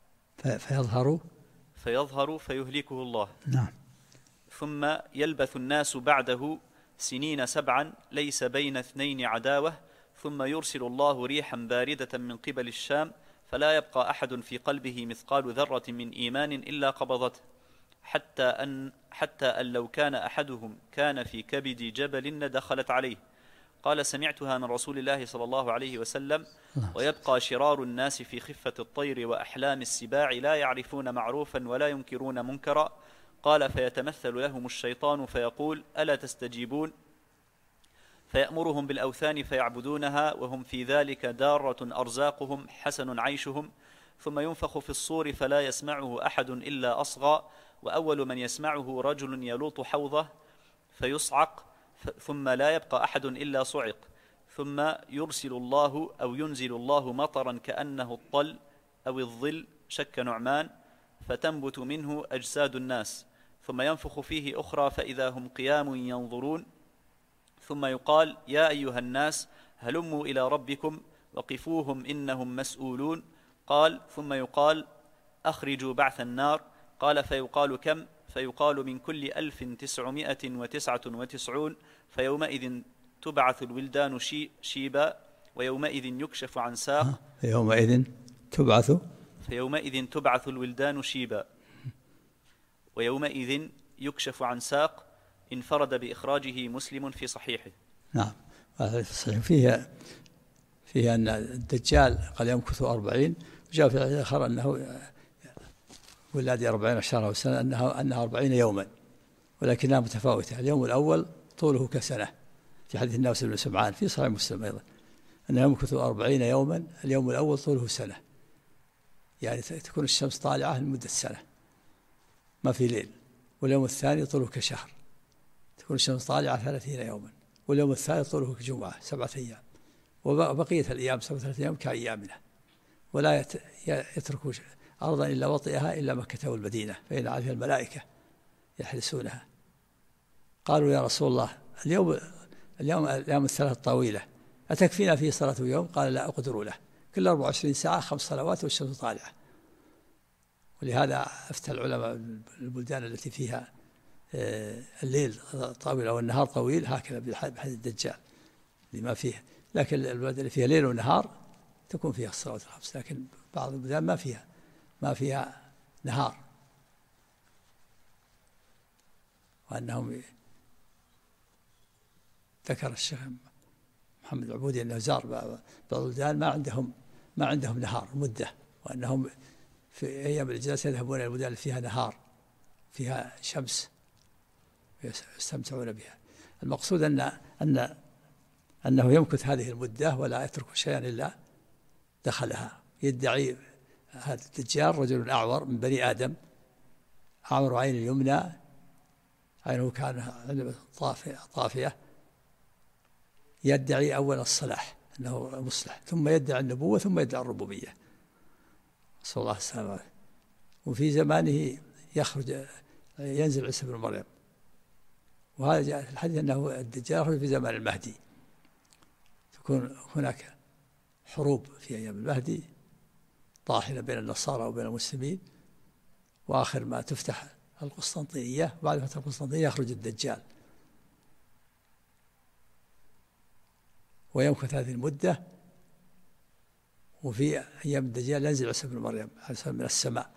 فيظهر فيهلكه الله. نعم. ثم يلبث الناس بعده سنين 7 ليس بين 2 عداوة، ثم يرسل الله ريحا باردة من قبل الشام فلا يبقى أحد في قلبه مثقال ذرة من إيمان إلا قبضته، حتى أن لو كان أحدهم كان في كبد جبل لدخلت عليه. قال: سمعتها من رسول الله صلى الله عليه وسلم: ويبقى شرار الناس في خفة الطير وأحلام السباع لا يعرفون معروفا ولا ينكرون منكرا. قال: فيتمثل لهم الشيطان فيقول: ألا تستجيبون؟ فيأمرهم بالأوثان فيعبدونها وهم في ذلك دارة أرزاقهم حسن عيشهم. ثم ينفخ في الصور فلا يسمعه أحد إلا أصغى، وأول من يسمعه رجل يلوط حوضه فيصعق، ثم لا يبقى أحد إلا صعق. ثم يرسل الله أو ينزل الله مطرا كأنه الطل أو الظل شك نعمان، فتنبت منه أجساد الناس. ثم ينفخ فيه أخرى فإذا هم قيام ينظرون. ثم يقال: يا أيها الناس هلموا إلى ربكم وقفوهم إنهم مسؤولون. قال: ثم يقال: أخرجوا بعث النار. قال: فيقال: كم؟ فيقال: من كل 1999، فيومئذ تبعث الولدان شيبا ويومئذ يكشف عن ساق. فيومئذ تبعث الولدان شيبا ويومئذ يكشف عن ساق. انفرد بإخراجه مسلم في صحيحه. نعم. صحيح. فيها أن الدجال قد يمكث 40. وجاء في الآخر أنه ولاد 40 شهرا وسنة أنها 40 يوما، ولكنها متفاوتة. اليوم الأول طوله كسنة في حديث الناس بن سمعان في صحيح مسلم أيضا أنه يمكث 40 يوما، اليوم الأول طوله سنة. يعني تكون الشمس طالعة لمدة سنة ما في ليل، واليوم الثاني طوله كشهر، تكون الشمس طالعة 30 يوما، واليوم الثالث طوله كجمعة 7 أيام، وبقية الأيام 7 أيام كأيامنا، ولا يتركوا أرضا إلا وطئها إلا مكة والمدينة فإن عليها الملائكة يحرسونها. قالوا يا رسول الله اليوم الثلاث طويلة أتكفينا فيه صلاة يوم؟ قال لا أقدر له، كل 24 ساعة 5 صلوات والشمس طالعة. ولهذا أفتى العلماء البلدان التي فيها الليل طويل أو النهار طويل هكذا بحديث الدجال اللي ما فيه، لكن البلاد اللي فيها ليل ونهار تكون فيها الصلوات الخمس، لكن بعض البلدان ما فيها نهار. وأنهم ذكر الشيخ محمد العبودي أنه زار بعض البلدان ما عندهم نهار مدة، وأنهم في أيام الإجازة يذهبون إلى البلدان اللي فيها نهار فيها شمس يستمتعون بها. المقصود أنه يمكث هذه المدة ولا يترك شيئا إلا دخلها. يدعي هذا الدجال رجل أعور من بني آدم، أعور عين اليمنى، عينه كان طافية، يدعي أول الصلاح أنه مصلح، ثم يدعي النبوة، ثم يدعي الربوبية، صلى الله عليه وسلم. وفي زمانه ينزل عيسى بن مريم، وهذا جاء في الحديث أنه الدجال يخرج في زمان المهدي، تكون هناك حروب في أيام المهدي طاحنة بين النصارى وبين المسلمين، وآخر ما تفتح القسطنطينية، وبعد فتح القسطنطينية يخرج الدجال، ويمكث هذه المدة. وفي أيام الدجال ينزل عيسى بن مريم من السماء،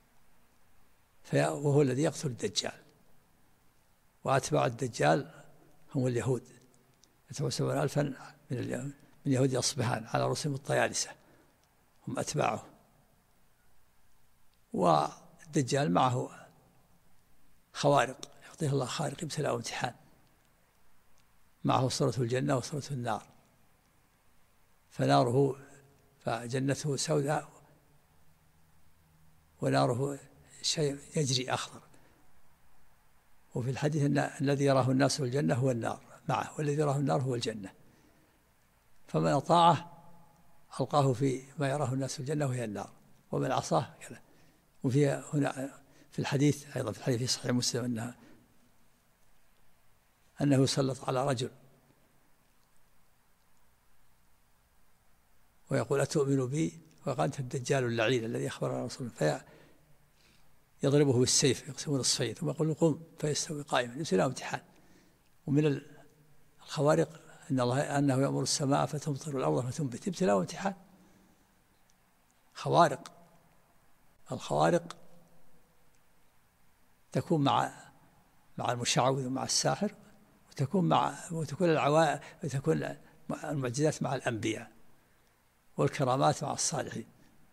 وهو الذي يقتل الدجال، وأتباع الدجال هم اليهود، يتوسبون 1000 من يهود أصبهان على رؤوسهم الطيالسة، هم أتباعه. والدجال معه خوارق، يعطيه الله خارق ابتلاء وامتحان، معه صورة الجنة وصورة النار، فجنته سوداء وناره شيء يجري أخضر. وفي الحديث أن الذي يراه الناس في الجنة هو النار معه، والذي يراه النار هو الجنة، فمن أطاعه ألقاه في ما يراه الناس في الجنة وهي النار، ومن عصاه كذا. وفي هنا في الحديث أيضا، في الحديث في صحيح مسلم أنه يسلط على رجل ويقول أتؤمن بي؟ وقال أنت الدجال اللعين الذي أخبر عن رسول الله، فيضربه بالسيف يقسمه نصفين، ثم يقول له قم فيستوي قائما، يبتلاه امتحان. ومن الخوارق أنه يأمر السماء فتمطر الأرض فتنبت، ابتلاه امتحان. الخوارق تكون مع المشعوذ ومع الساحر، وتكون المعجزات مع الأنبياء، والكرامات مع الصالحين.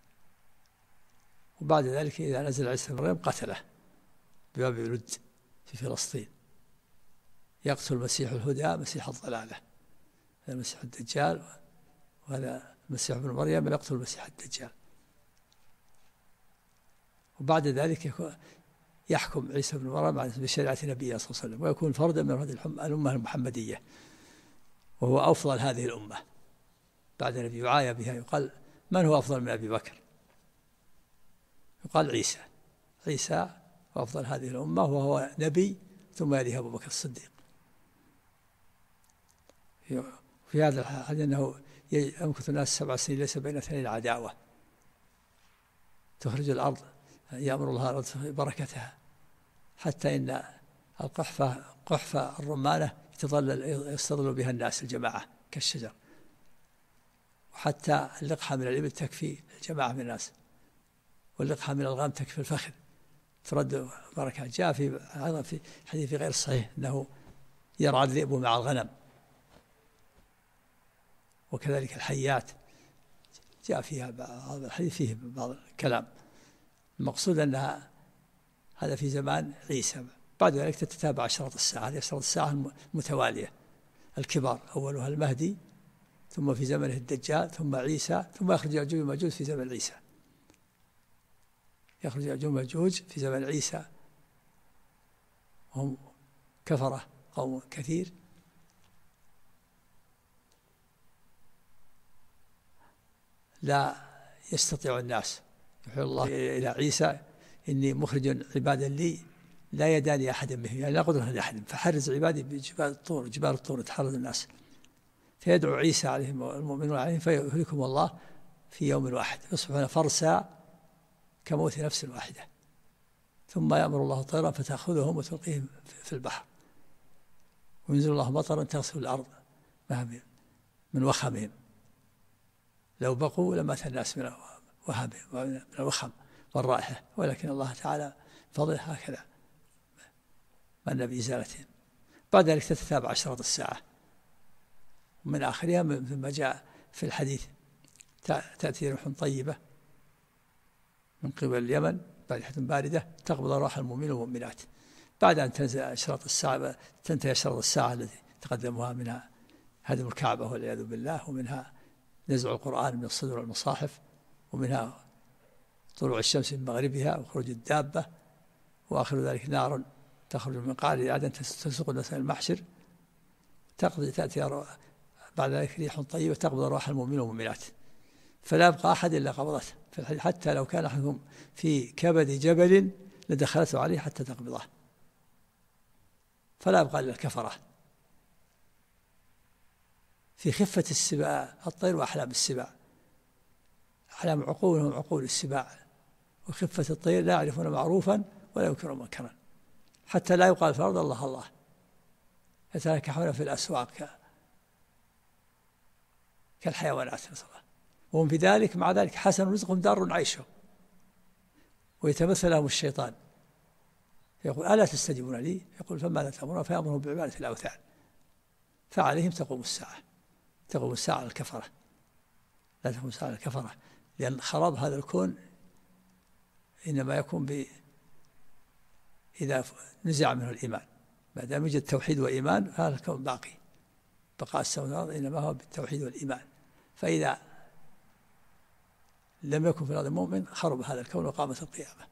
وبعد ذلك إذا نزل عيسى بن مريم قتله بباب لد في فلسطين، يقتل مسيح الهدى مسيح الضلالة، هذا المسيح الدجال، وهذا المسيح ابن مريم يقتل المسيح الدجال. وبعد ذلك يحكم عيسى بن مريم بشريعة نبيه صلى الله عليه وسلم، ويكون فردا من الأمة المحمدية، وهو أفضل هذه الأمة بعد النبي، يعايا بها، يقال من هو أفضل من أبي بكر؟ يقال عيسى وأفضل هذه الأمة، وهو نبي، ثم يليه أبو بكر الصديق. في هذا الحديث أنه يمكث الناس 7 سنين ليس بين اثنين عداوة، تخرج الأرض، يأمر الله الأرض بركتها، حتى إن قحفة الرمانة يستظل بها الناس الجماعة كالشجر، وحتى اللقحة من الإبل تكفي الجماعة من الناس، واللقحة من الغنم تكفي الفخذ، ترد بركة. جاء أيضا في حديث غير صحيح أنه يرعى الذئب مع الغنم، وكذلك الحيات جاء فيها بعض الحديث فيه بعض الكلام. المقصود أنها هذا في زمان عيسى. بعد ذلك تتتابع أشراط الساعة، هذه أشراط الساعة المتوالية الكبار، أولها المهدي، ثم في زمنه الدجال، ثم عيسى، ثم يخرج يأجوج وماجوج في زمن عيسى. يخرج يأجوج ومأجوج في زمن عيسى، هم كفرة قوم كثير، لا يستطيع الناس. يقول الله إلى عيسى إني مخرج عبادا لي لا يداني أحد بهم، يعني لا قدرة لأحد، فحرز عبادي بجبال الطور، جبال الطور تحرز الناس. فيدعو عيسى عليهم المؤمنون عليهم فيهلكهم الله في يوم واحد، يصبحون فرسا كموت نفس واحدة، ثم يأمر الله طيرا فتأخذهم وتلقيهم في البحر، وينزل الله مطرا تغسل الأرض من وخمهم، لو بقوا لمات الناس من وهمهم ومن الوخم والرائحة، ولكن الله تعالى فضله هكذا من بإزالتهم. بعد ذلك تتتابع أشراط الساعة، ومن آخرها مما جاء في الحديث تأتي ريح طيبة من قبل اليمن رائحة باردة تقبض أرواح المؤمنين والمؤمنات. بعد أن تنزل أشراط الساعة تنتهي أشراط الساعة التي تقدمها منها هدم الكعبة والعياذ بالله، ومنها نزع القرآن من الصدور والمصاحف، ومنها طلوع الشمس من مغربها وخروج الدابة، وآخر ذلك نار تخرج من قعر عدن تسوق الناس المحشر، تأتي بعد ذلك ريح طيبة تقبض أرواح المؤمنين والمؤمنات، فلا يبقى أحد إلا قبضته في الحديث، حتى لو كان أحدهم في كبد جبل لدخلته عليه حتى تقبضه، فلا يبقى إلا الكفرة. في خفة السباع الطير وأحلام السباع، أحلام عقولهم عقول السباع، وخفة الطير لا يعرفون معروفا ولا ينكرون منكرا، حتى لا يقال في الأرض الله الله، يتنكحون في الأسواق كالحيوانات، وهم في ذلك مع ذلك حسن رزقهم دار عيشهم، ويتمثل لهم الشيطان يقول ألا تستجيبون لي؟ يقول فماذا تأمرون؟ فيأمرهم بعبادة الأوثان، فعليهم تقوم الساعة على الكفرة، لا تقوم الساعة على الكفرة، لأن خراب هذا الكون إنما يكون إذا نزع منه الإيمان، ما دام يوجد توحيد وإيمان فهذا الكون باقي، بقاء السماوات والأرض إنما هو بالتوحيد والإيمان، فإذا لم يكن في الأرض مؤمن خرب هذا الكون وقامت القيامة.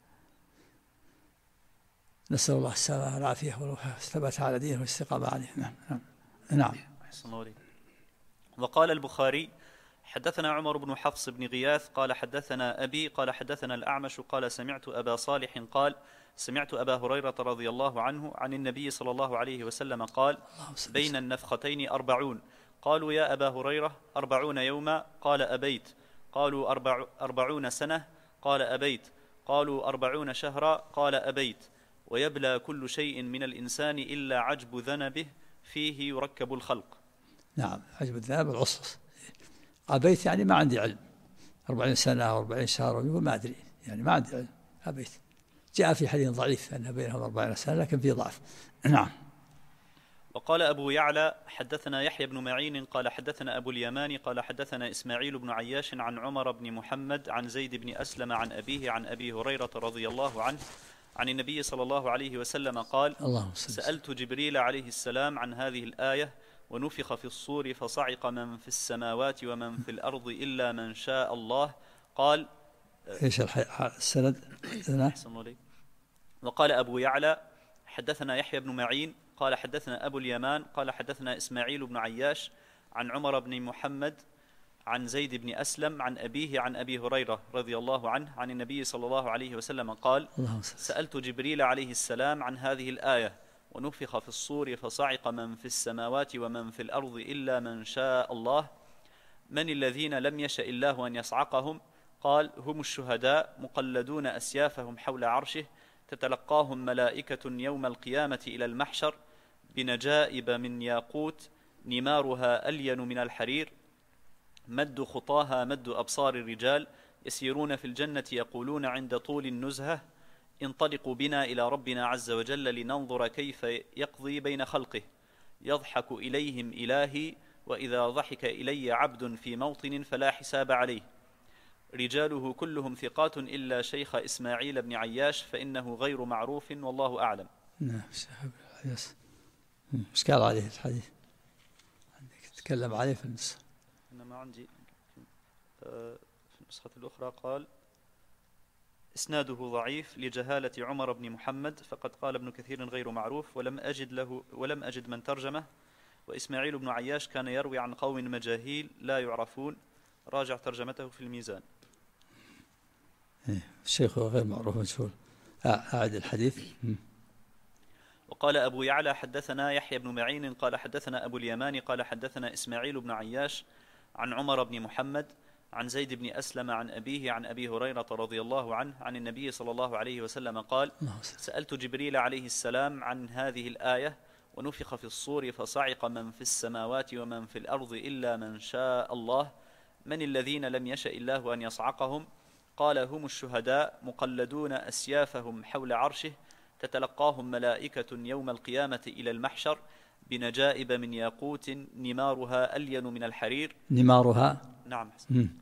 نسأل الله السلامة والعافية والثبات على دينه والاستقامة عليه. نعم. أحسن الله عليك. وقال البخاري حدثنا عمر بن حفص بن غياث قال حدثنا أبي قال حدثنا الأعمش قال سمعت أبا صالح قال سمعت أبا هريرة رضي الله عنه عن النبي صلى الله عليه وسلم قال بين النفختين 40. قالوا يا أبا هريرة 40 يوما؟ قال أبيت. قالوا 40 سنة؟ قال أبيت. قالوا 40 شهرا؟ قال أبيت. ويبلى كل شيء من الإنسان إلا عجب ذنبه فيه يركب الخلق. نعم، عجب الذنب العصص. أبيت يعني ما عندي علم، 40 سنة أو 40 شهر يقول ما أدري، يعني ما عندي علم. أبيت. جاء في حديث ضعيف أن بينهم 40 سنة لكن في ضعف. نعم. وقال أبو يعلى حدثنا يحيى بن معين قال حدثنا أبو اليمان قال حدثنا إسماعيل بن عياش عن عمر بن محمد عن زيد بن أسلم عن أبيه عن أبي هريرة رضي الله عنه عن النبي صلى الله عليه وسلم قال سألت جبريل عليه السلام عن هذه الآية ونفخ في الصور فصعق من في السماوات ومن في الأرض إلا من شاء الله. قال إيش السند؟ وقال أبو يعلى حدثنا يحيى بن معين قال حدثنا أبو اليمان قال حدثنا إسماعيل بن عياش عن عمر بن محمد عن زيد بن أسلم عن أبيه عن أبي هريرة رضي الله عنه عن النبي صلى الله عليه وسلم قال سألت جبريل عليه السلام عن هذه الآية ونفخ في الصور فصعق من في السماوات ومن في الأرض إلا من شاء الله من الذين لم يشأ الله أن يصعقهم؟ قال هم الشهداء مقلدون أسيافهم حول عرشه تتلقاهم ملائكة يوم القيامة إلى المحشر بنجائب من ياقوت نمارها ألين من الحرير مد خطاها مد أبصار الرجال يسيرون في الجنة يقولون عند طول النزهة انطلقوا بنا إلى ربنا عز وجل لننظر كيف يقضي بين خلقه يضحك إليهم إلهي وإذا ضحك إلي عبد في موطن فلا حساب عليه رجاله كلهم ثقات إلا شيخ إسماعيل بن عياش فإنه غير معروف والله أعلم. نعم. إيش قال عليه الحديث؟ تكلم عليه في النسخة. إنما عندي في النسخة الأخرى قال إسناده ضعيف لجهالة عمر بن محمد، فقد قال ابن كثير غير معروف ولم أجد من ترجمه. وإسماعيل بن عياش كان يروي عن قوم مجاهيل لا يعرفون، راجع ترجمته في الميزان. الشيخ غير معروف مجهول. أعد الحديث. وقال أبو يعلى حدثنا يحيى بن معين قال حدثنا أبو اليمان قال حدثنا إسماعيل بن عياش عن عمر بن محمد عن زيد بن أسلم عن أبيه عن أبي هريرة رضي الله عنه عن النبي صلى الله عليه وسلم قال: سألت جبريل عليه السلام عن هذه الآية: ونفخ في الصور فصعق من في السماوات ومن في الأرض إلا من شاء الله، من الذين لم يشأ الله أن يصعقهم؟ قال: هم الشهداء مقلدون أسيافهم حول عرشه، تتلقاهم ملائكة يوم القيامة إلى المحشر بنجائب من ياقوت نمارها ألين من الحرير. نمارها؟ نعم.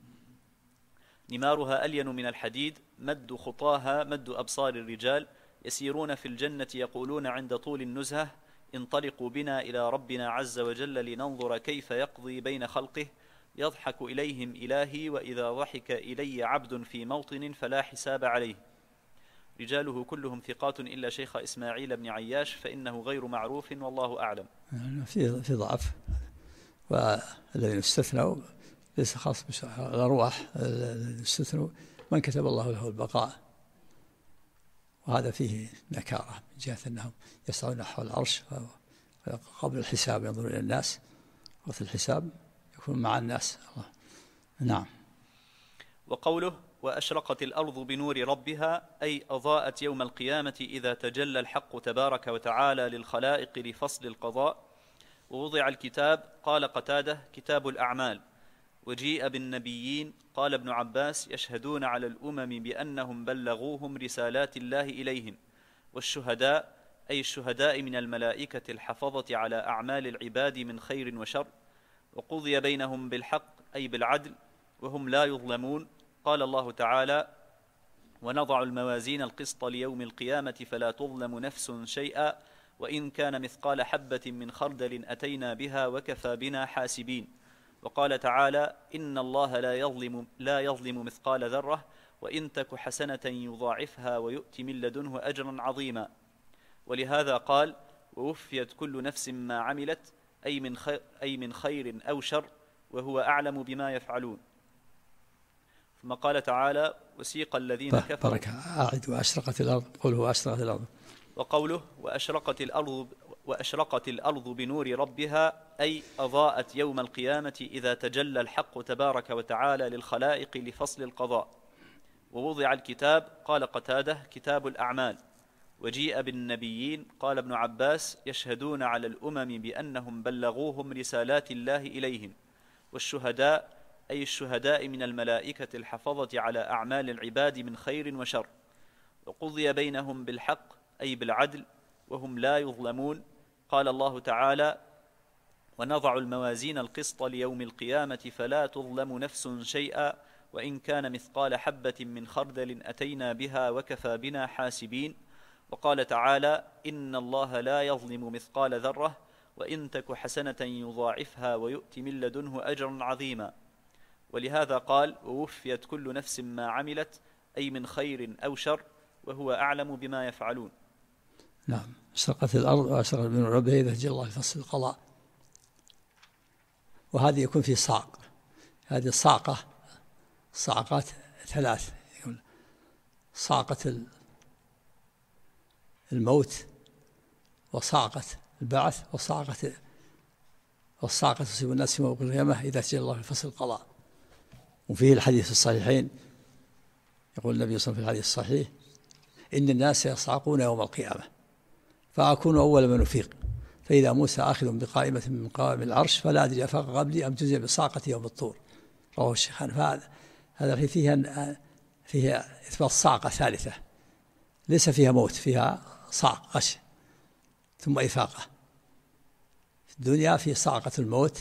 نمارها ألين من الحديد، مد خطاها مد أبصار الرجال، يسيرون في الجنة يقولون عند طول النزهة: انطلقوا بنا إلى ربنا عز وجل لننظر كيف يقضي بين خلقه، يضحك إليهم إلهي وإذا ضحك إلي عبد في موطن فلا حساب عليه. رجاله كلهم ثقات إلا شيخ إسماعيل بن عياش فإنه غير معروف والله أعلم. في ضعف، والذين استثنوا ليس خاص بالأرواح، الذين استثنوا من كتب الله له البقاء، وهذا فيه نكارة من جهة أنهم يسعون نحو العرش قبل الحساب، ينظرون إلى الناس، وقت الحساب يكون مع الناس. نعم. وقوله: وأشرقت الأرض بنور ربها، أي أضاءت يوم القيامة إذا تجلى الحق تبارك وتعالى للخلائق لفصل القضاء. ووضع الكتاب، قال قتادة: كتاب الأعمال. وجيء بالنبيين، قال ابن عباس: يشهدون على الأمم بأنهم بلغوهم رسالات الله إليهم. والشهداء، أي الشهداء من الملائكة الحفظة على أعمال العباد من خير وشر. وقضي بينهم بالحق، أي بالعدل، وهم لا يظلمون. قال الله تعالى: ونضع الموازين القسط ليوم القيامة فلا تظلم نفس شيئا وإن كان مثقال حبة من خردل أتينا بها وكفى بنا حاسبين. وقال تعالى: إن الله لا يظلم مثقال ذرة وإن تك حسنة يضاعفها ويؤتي من لدنه أجرا عظيما. ولهذا قال: ووفيت كل نفس ما عملت، أي من خير أو شر، وهو أعلم بما يفعلون. ثم قال تعالى: وسيق الذين كفروا. بركة. أعد. وأشرقت الأرض. قوله وأشرقت الأرض. وقوله: وأشرقت الأرض بنور ربها، أي أضاءت يوم القيامة إذا تجلى الحق تبارك وتعالى للخلائق لفصل القضاء. ووضع الكتاب، قال قتادة: كتاب الأعمال. وجيء بالنبيين، قال ابن عباس: يشهدون على الأمم بأنهم بلغوهم رسالات الله إليهم. والشهداء، أي الشهداء من الملائكة الحفظة على أعمال العباد من خير وشر. وقضي بينهم بالحق، أي بالعدل، وهم لا يظلمون. قال الله تعالى: ونضع الموازين القسط ليوم القيامة فلا تظلم نفس شيئا وإن كان مثقال حبة من خردل أتينا بها وكفى بنا حاسبين. وقال تعالى: إن الله لا يظلم مثقال ذرة وإن تك حسنة يضاعفها ويؤتي من لدنه أجرا عظيما. ولهذا قال: ووفيت كل نفس ما عملت، أي من خير أو شر، وهو أعلم بما يفعلون. نعم. أشرقت الأرض وأشرقت بنور ربها إذا تجلى الله لفصل القضاء. وهذه يكون في صاق. هذه الصاقة، صاقات ثلاث: صاقة الموت، وصاقة البعث، والصاقة تصيب الناس في موقف القيامة إذا تجلى الله لفصل القضاء. وفيه الحديث الصحيحين، يقول النبي صلى الله عليه وسلم في الحديث الصحيح: إن الناس يصعقون يوم القيامة فأكون أول من أفيق، فإذا موسى آخذ بقائمة من قوائم العرش فلا أدري أفاق قبلي أم جزي بصاقة يوم الطور. رواه الشيخان. فهذا فيها إثبات صاقة ثالثة، ليس فيها موت، فيها صعق غش ثم إفاقة. في الدنيا في صاقة الموت،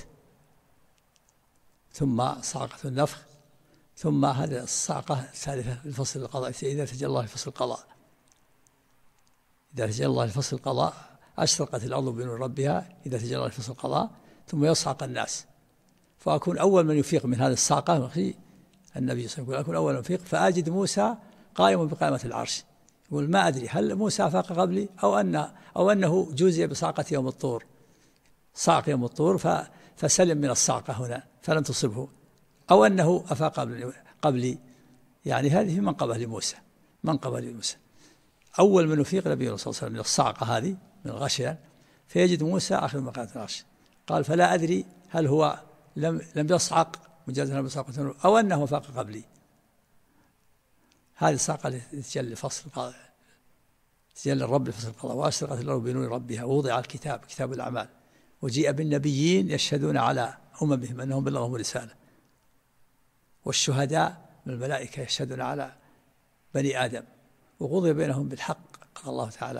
ثم صاقة النفخ، ثم هذه الصاقة الثالثة لفصل القضاء إذا تجلى الله لفصل القضاء. إذا تجلى الله لفصل القضاء أشرقت الأرض بنور ربها إذا تجلى الله لفصل القضاء، ثم يصعق الناس فأكون أول من يفيق من هذه الصاقة. النبي صلى الله عليه وسلم يقول: أكون أول من يفيق فأجد موسى قائم بقائمة العرش. يقول ما أدري هل موسى أفاق قبلي أو أنه جوزي بصاقة يوم الطور، صاق يوم الطور فسلم من الصاقة هنا فلم تصبه، أو أنه أفاق قبلي. يعني هذه منقبة لموسى، منقبة لموسى. أول من يفيق نبي الله صلى الله عليه وسلم من الصاقة هذه من الغشية، فيجد موسى آخر مقامة العرش. قال فلا أدري هل هو لم يصعق مجازا بصاقة أو أنه فاق قبلي. هذه الصاقة التي تجلي فصل القضاء، تجلي الرب لفصل القضاء. وأشرقت الأرض بنور ربها ووضع الكتاب، كتاب الأعمال، وجيء بالنبيين يشهدون على أممهم أنهم بلغهم الرسالة، والشهداء من الملائكة يشهدون على بني آدم، وقضي بينهم بالحق، قال الله تعالى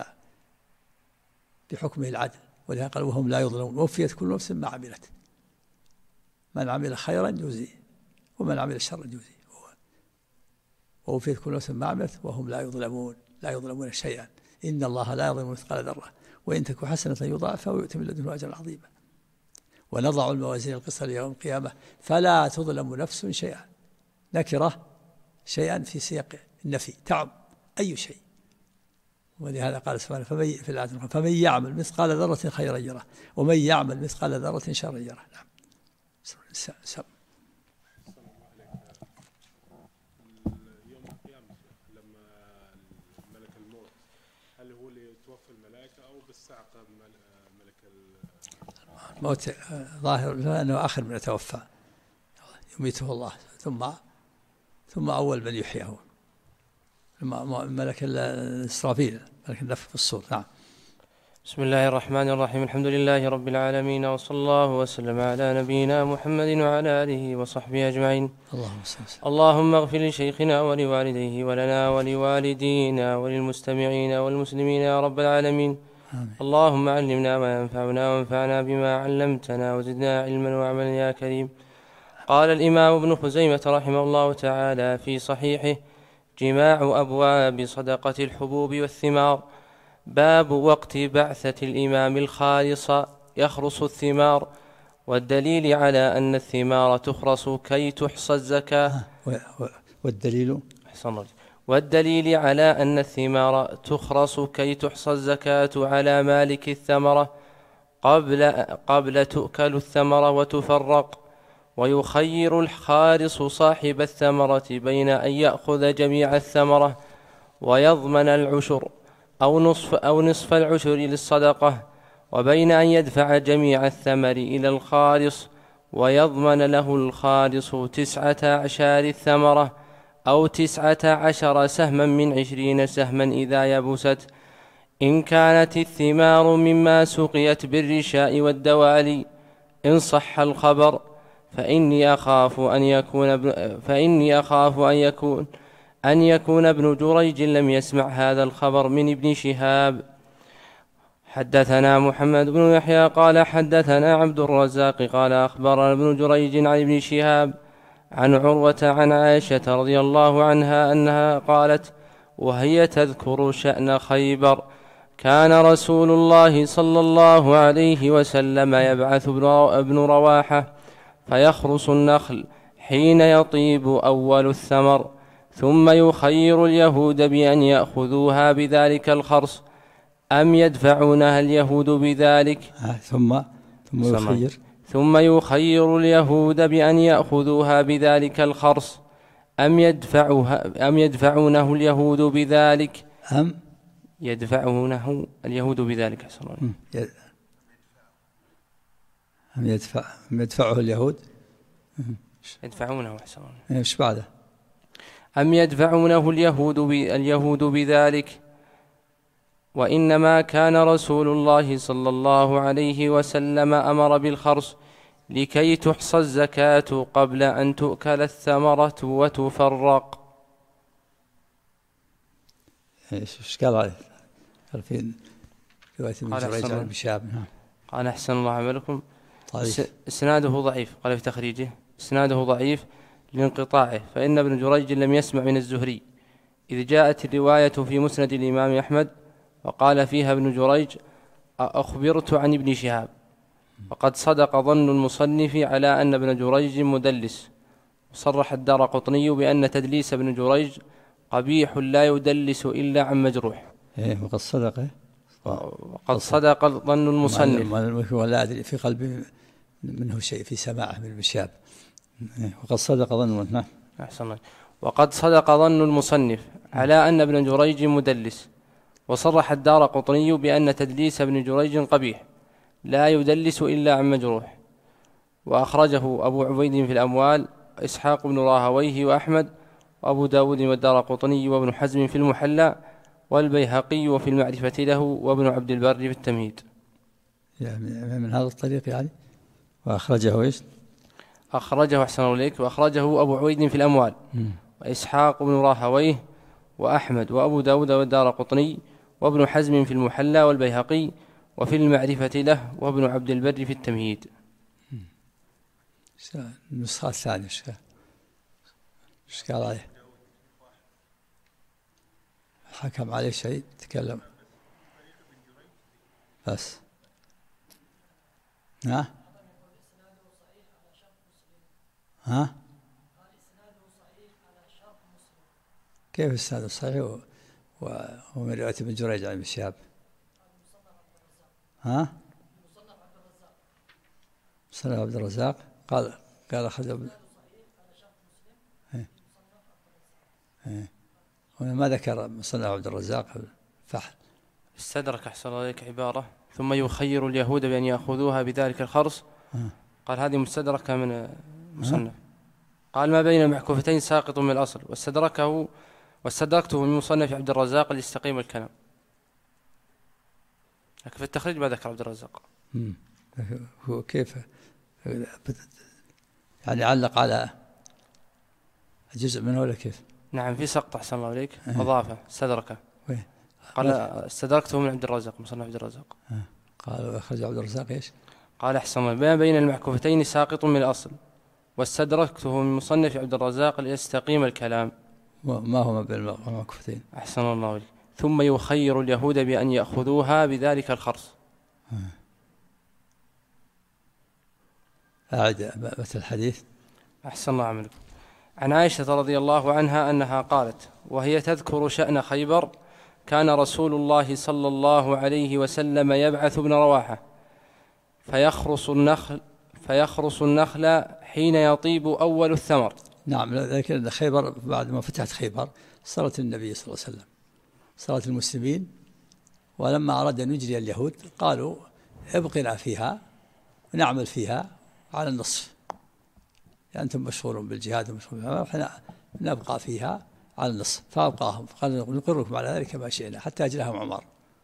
بحكمه العدل، ولهذا قال وهم لا يظلمون، ووفيت كل نفس ما عملت، من عمل خيرا جزي ومن عمل شرا جزي، ووفيت كل نفس ما عملت وهم لا يظلمون، لا يظلمون شيئا، إن الله لا يظلم مثقال ذرة وإن تك حسنة يضاعفها ويؤتي من لدنه أجرا عظيما. ونضع الموازين القسط ليوم القيامة فلا تظلم نفس شيئا، نكرة شيئا في سياق النفي تعم أي شيء. ولهذا قال سبحانه فمن يعمل مثقال ذرة خيرا يره ومن يعمل مثقال ذرة شرا يره. نعم. يوم القيامة لما ملك الموت هل هو اللي يتوفى الملائكة أو بالصعقة ملك الموت؟ ظاهر أنه آخر من يتوفى، يميته الله ثم أول من يحييه ملك إسرافيل، ملك النفخ في الصور. نعم. بسم الله الرحمن الرحيم. الحمد لله رب العالمين، وصلى الله وسلم على نبينا محمد وعلى آله وصحبه أجمعين. اللهم اغفر لشيخنا ولوالديه ولنا ولوالدينا وللمستمعين والمسلمين يا رب العالمين. آمين. اللهم علمنا ما ينفعنا وانفعنا بما علمتنا وزدنا علما وعملا يا كريم. قال الإمام ابن خزيمة رحمه الله تعالى في صحيحه: جماع أبواب صدقة الحبوب والثمار. باب وقت بعثة الإمام الخالص يخرص الثمار، والدليل على أن الثمار تخرص كي تحصى الزكاة. والدليل على أن الثمار تخرص كي تحصى الزكاة على مالك الثمرة قبل تؤكل الثمرة وتفرق. ويخير الخالص صاحب الثمرة بين أن يأخذ جميع الثمرة ويضمن العشر أو نصف العشر للصدقة، وبين أن يدفع جميع الثمر إلى الخالص ويضمن له الخالص 19 الثمرة أو 19 سهما من 20 سهما إذا يبست، إن كانت الثمار مما سقيت بالرشاء والدوالي. إن صح الخبر فإني أخاف أن يكون ابن جريج لم يسمع هذا الخبر من ابن شهاب. حدثنا محمد بن يحيى قال حدثنا عبد الرزاق قال أخبرنا ابن جريج عن ابن شهاب عن عروة عن عائشة رضي الله عنها أنها قالت وهي تذكر شأن خيبر: كان رسول الله صلى الله عليه وسلم يبعث ابن رواحة فيخرص النخل حين يطيب أول الثمر، ثم يخير اليهود بأن يأخذوها بذلك الخرص أم يدفعونها اليهود بذلك. ثم يخير اليهود بأن يأخذوها بذلك الخرص أم يدفعونه اليهود بذلك. يدفعونه اليهود بذلك. يدفعه اليهود يدفعونه. ايش بعده؟ أم يدفعونه اليهود بذلك. وإنما كان رسول الله صلى الله عليه وسلم أمر بالخرص لكي تحصى الزكاة قبل أن تؤكل الثمرة وتفرق. ايش قال عليه؟ قال في رواية ابن جريج عن شهاب. قال أحسن الله عملكم. طيب. إسناده ضعيف. قال في تخريجه إسناده ضعيف لانقطاعه، فإن ابن جريج لم يسمع من الزهري، إذ جاءت الرواية في مسند الإمام أحمد وقال فيها ابن جريج: أخبرت عن ابن شهاب. وقد صدق ظن المصنف على أن ابن جريج مدلس، وصرح الدارقطني بأن تدليس ابن جريج قبيح لا يدلس إلا عن مجروح. وقد صدق وقد صدق ظن المصنف. ولا أدري في قلبي منه شيء في سماعه من المشاب. وقد صدق ظن. نعم. أحسن. وقد صدق ظن المصنف على أن ابن جريج مدلس، وصرح الدارقطني بأن تدليس ابن جريج قبيح لا يدلس إلا عن مجروح. وأخرجه أبو عبيد في الأموال، إسحاق بن راهويه وأحمد، وأبو داود والدارقطني وابن حزم في المحلى، والبيهقي وفي المعرفة له، وابن عبد البر في التمهيد. يعني من هذا الطريق يعني. وأخرجه إيش؟ أخرجه أحسن إليك، وأخرجه أبو عبيد في الأموال، وإسحاق بن راهويه وأحمد وأبو داود والدارقطني وابن حزم في المحلى والبيهقي وفي المعرفة له، وابن عبد البر في التمهيد. النسخة الثانية إيش قال عليه؟ حكم عليه شيء تكلم بس. ها كيف إسناده صحيح ومن رواية ابن جريج عن ابن شهاب؟ مصنف عبد الرزاق قال أخذ هنا ما ذكر مصنف عبد الرزاق فحل. استدرك أحسن عليك عبارة ثم يخير اليهود بأن يأخذوها بذلك الخرص. قال هذه مستدركة من مصنف. قال ما بين المعكوفتين ساقط من الأصل، واستدركته من مصنف عبد الرزاق ليستقيم الكلام. لكن في التخريج ما ذكر عبد الرزاق. هو كيف يعني علق على جزء منه ولا كيف؟ نعم في سقط أحسن الله عليك. أضافه استدركه. قال استدركته من عبد الرزاق، مصنف عبد الرزاق. قال أخرج عبد الرزاق إيش؟ قال أحسن الله ما بين المعكوفتين ساقط من الأصل، واستدركته من مصنف عبد الرزاق ليستقيم الكلام. ما هو ما بين المعكوفتين؟ أحسن الله عليك. ثم يخير اليهود بأن يأخذوها بذلك الخرص. أعد مثل الحديث. أحسن الله عملك. عن عائشة رضي الله عنها أنها قالت وهي تذكر شأن خيبر: كان رسول الله صلى الله عليه وسلم يبعث ابن رواحة فيخرص النخل حين يطيب أول الثمر. نعم، لكن خيبر بعد ما فتحت خيبر صارت النبي صلى الله عليه وسلم، صارت المسلمين، ولما أراد أن يجري اليهود قالوا ابقنا فيها ونعمل فيها على النصف، يعني أنتم مشغولون بالجهاد ومشغولون، وإحنا نبقى فيها على النصف. فأبقاهم، فقال نقركم على ذلك ما شئنا، حتى أجلهم عمر.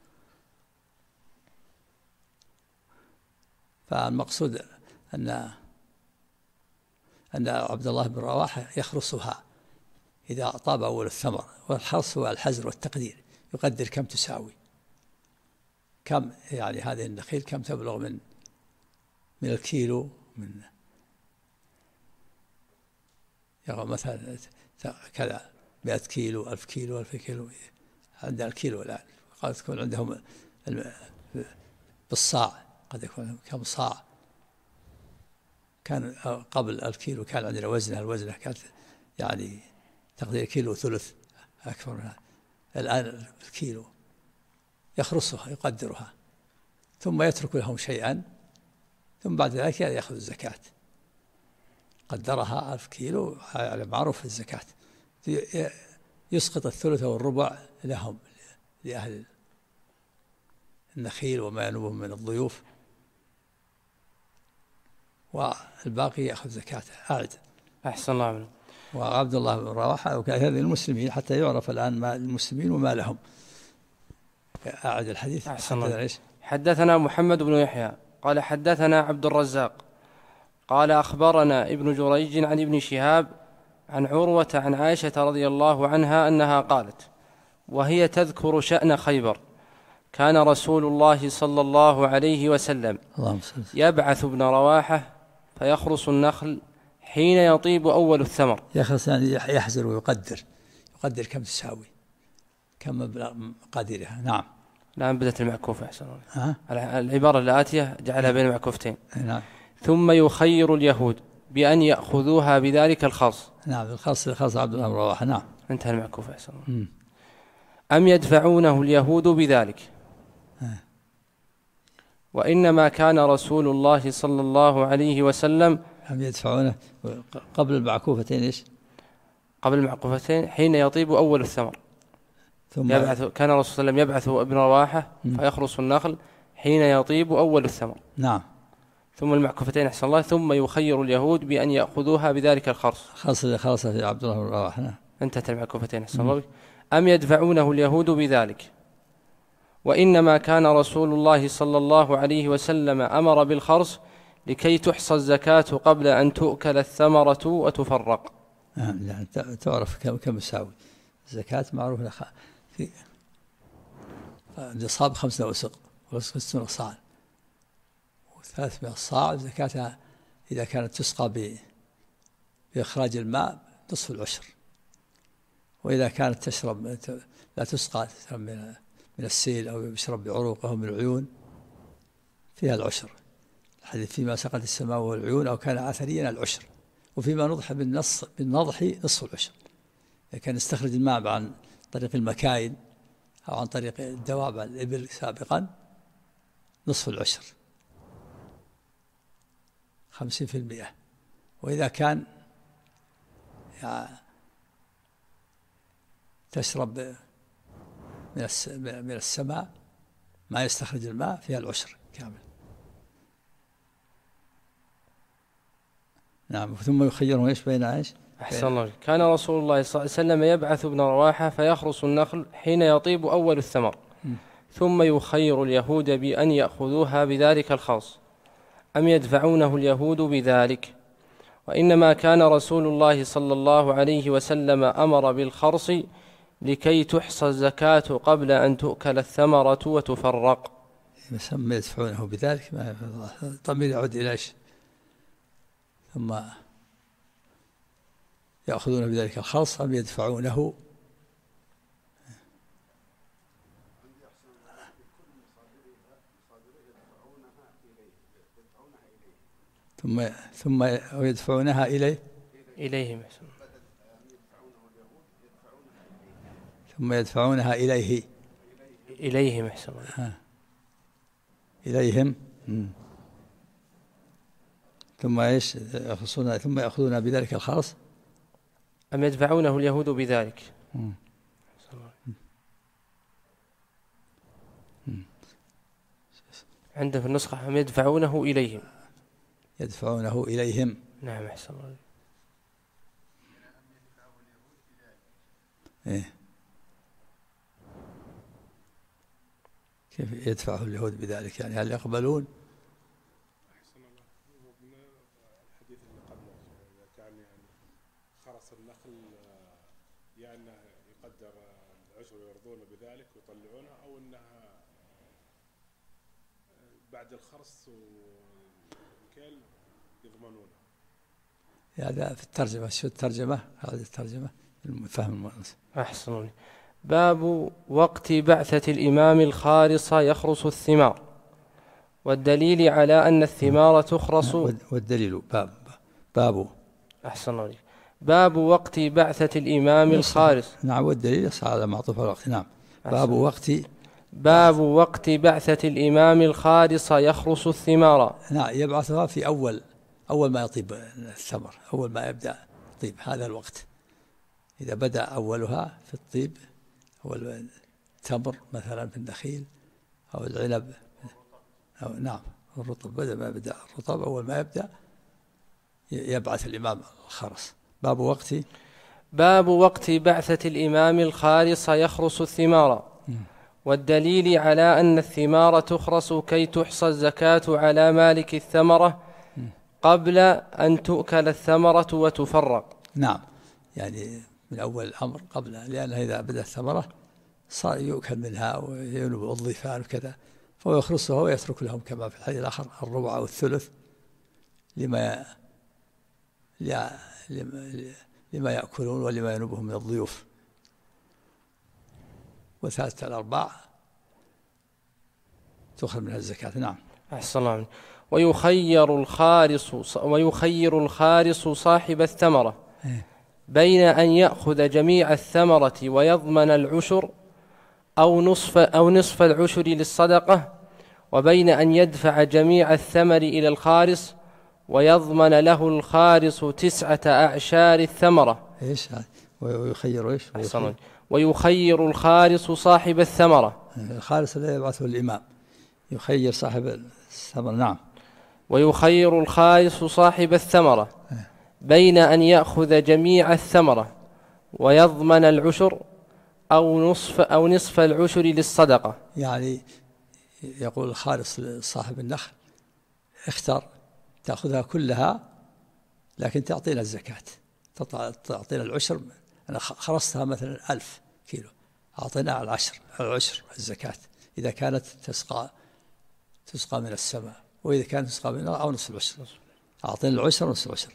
فالمقصود أن عبد الله بن رواحة يخرصها إذا طاب أول الثمر، والحرص هو الحزر والتقدير، يقدر كم تساوي، كم يعني هذه النخيل كم تبلغ من الكيلو، من يعني مثلا كذا 100 كيلو 1000 كيلو 2000 كيلو، عندنا الكيلو الآن، قد تكون عندهم بالصاع، قد يكون كم صاع. كان قبل الكيلو كان عندنا الوزنة كانت يعني تقدير كيلو ثلث أكثر منها. الآن الكيلو يخرصها يقدرها، ثم يترك لهم شيئا، ثم بعد ذلك يأخذ الزكاة. قدرها 1000 كيلو على معروف الزكاة، يسقط الثلث والربع لهم، لأهل النخيل وما ينوبهم من الضيوف، والباقي يأخذ زكاته. أعد. أحسن الله عنه. وعبد الله بن رواحة وكان هذه المسلمين حتى يعرف الآن ما المسلمين وما لهم. أعد الحديث. أحسن الله. حدثنا محمد بن يحيى قال حدثنا عبد الرزاق قال أخبرنا ابن جريج عن ابن شهاب عن عروة عن عائشة رضي الله عنها أنها قالت وهي تذكر شأن خيبر: كان رسول الله صلى الله عليه وسلم يبعث ابن رواحة فيخرص النخل حين يطيب أول الثمر. يخرص يعني يحزر ويقدر كم تساوي، كم مقاديرها. نعم. الآن بدأت المعكوفة. أحسن الله. العبارة الآتية جعلها بين معكوفتين. نعم. ثم يخير اليهود بأن يأخذوها بذلك الخرص. نعم، الخرص عبد الله بن رواحة. نعم. انتهى المعكوف أحسن الله. أم يدفعونه اليهود بذلك وإنما كان رسول الله صلى الله عليه وسلم أم يدفعونه قبل المعكوفتين إيش؟ قبل المعكوفتين حين يطيب أول الثمر. ثم كان الرسول صلى الله عليه وسلم يبعث ابن رواحة فيخرص النخل حين يطيب أول الثمر. نعم. ثم المعكوفتين أحسن الله ثم يخير اليهود بأن يأخذوها بذلك الخرص. خرص في عبد الله بن رواحة. نعم. انتهت المعكوفتين أحسن الله. أم يدفعونه اليهود بذلك وإنما كان رسول الله صلى الله عليه وسلم أمر بالخرص لكي تحصى الزكاة قبل أن تؤكل الثمرة وتفرق. يعني تعرف كم يساوي الزكاة معروف في النصاب 5 وسق و60 صاع و300 صاع. زكاتها إذا كانت تسقى بإخراج الماء نصف العشر، وإذا كانت تشرب لا تسقى من السيل أو يشرب بعروقه أو من العيون فيها العشر. الحديث فيما سقت السماء والعيون أو كان عثريا العشر، وفيما نضح بالنضح نصف العشر. إذا كان يستخرج الماء عن طريق المكاين أو عن طريق الدواب الإبل سابقا نصف العشر 50%. وإذا كان تشرب من السماء ما يستخرج الماء فيها العشر كامل. نعم. ثم يخيرهم ايش بين ايش؟ أحسن الله. كان رسول الله صلى الله عليه وسلم يبعث ابن رواحة فيخرص النخل حين يطيب أول الثمر ثم يخير اليهود بأن يأخذوها بذلك الخرص. أم يدفعونه اليهود بذلك وإنما كان رسول الله صلى الله عليه وسلم أمر بالخرص لكي تحصى الزكاة قبل أن تؤكل الثمرة وتفرق. يسمى يدفعونه بذلك الضمير يعود إلى ايش؟ ثم يأخذون بذلك الخرص أم يدفعونه ثم يدفعونها إليهم ثم يدفعونها إليهم أحسن الله. إليهم ثم ايش يخصون ثم يأخذون بذلك الخرص. أم يدفعونه اليهود بذلك عنده في النسخة أم يدفعونه إليهم. يدفعونه إليهم. نعم أحسن الله. إيه. كيف يدفعه اليهود بذلك؟ يعني هل يقبلون؟ أحسن الله. من الحديث اللي قبله إذا كان يعني خرص النخل يعني يقدر العشر ويرضون بذلك ويطلعونها، أو أنها بعد الخرص والكيل يضمنونها. هذا في الترجمة. شو الترجمة؟ هذه الترجمة فهم المؤنث. أحسن. باب وقت بعثة الإمام الخارص يخرص الثمار والدليل على أن الثمار تخرص. والدليل باب أحسن الله. باب وقت بعثة الإمام الخارص. نعم. والدليل على معطوف الوقت. نعم. باب وقت بعثة الإمام الخارص يخرص الثمار. نعم. يبعثها في أول ما يطيب الثمر، أول ما يبدأ يطيب هذا الوقت. إذا بدأ أولها في الطيب أول التمر مثلا في النخيل أو العنب أو نعم الرطب، بدأ الرطب أول ما يبدأ يبعث الإمام الخرص. باب وقت بعثة الإمام الخارص يخرص الثمار والدليل على أن الثمار تخرص كي تحصى الزكاة على مالك الثمرة قبل أن تؤكل الثمرة وتفرق. نعم. يعني من أول الأمر قبل، لأنها إذا بدأت الثمرة صار يؤكل منها وينبع الضيفان وكذا، فهو يخرصها ويترك لهم كما في الحديث الآخر الربع أو الثلث لما يأكلون ولما ينبهم من الضيوف، وثالثة الأرباع تخرج منها الزكاة. نعم. أحسن الله. ويخير الخارص صاحب الثمرة بين أن يأخذ جميع الثمرة ويضمن العشر أو نصف العشر للصدقة، وبين أن يدفع جميع الثمر إلى الخارص ويضمن له الخارص 9 أعشار الثمرة. إيش ويخير إيش؟ ويخير الخارص صاحب الثمرة. الخارص لا يبعثه الإمام، يخير صاحب الثمرة. نعم. ويخير الخارص صاحب الثمرة بين أن يأخذ جميع الثمرة ويضمن العشر أو نصف العشر للصدقة. يعني يقول الخارص لصاحب النخل اختر تأخذها كلها لكن تعطينا الزكاة، تعطينا العشر. أنا خرصتها مثلا 1000 كيلو، أعطينا العشر الزكاة إذا كانت تسقى من السماء، وإذا كانت تسقى من الأرض أو نصف العشر، أعطينا العشر ونصف العشر.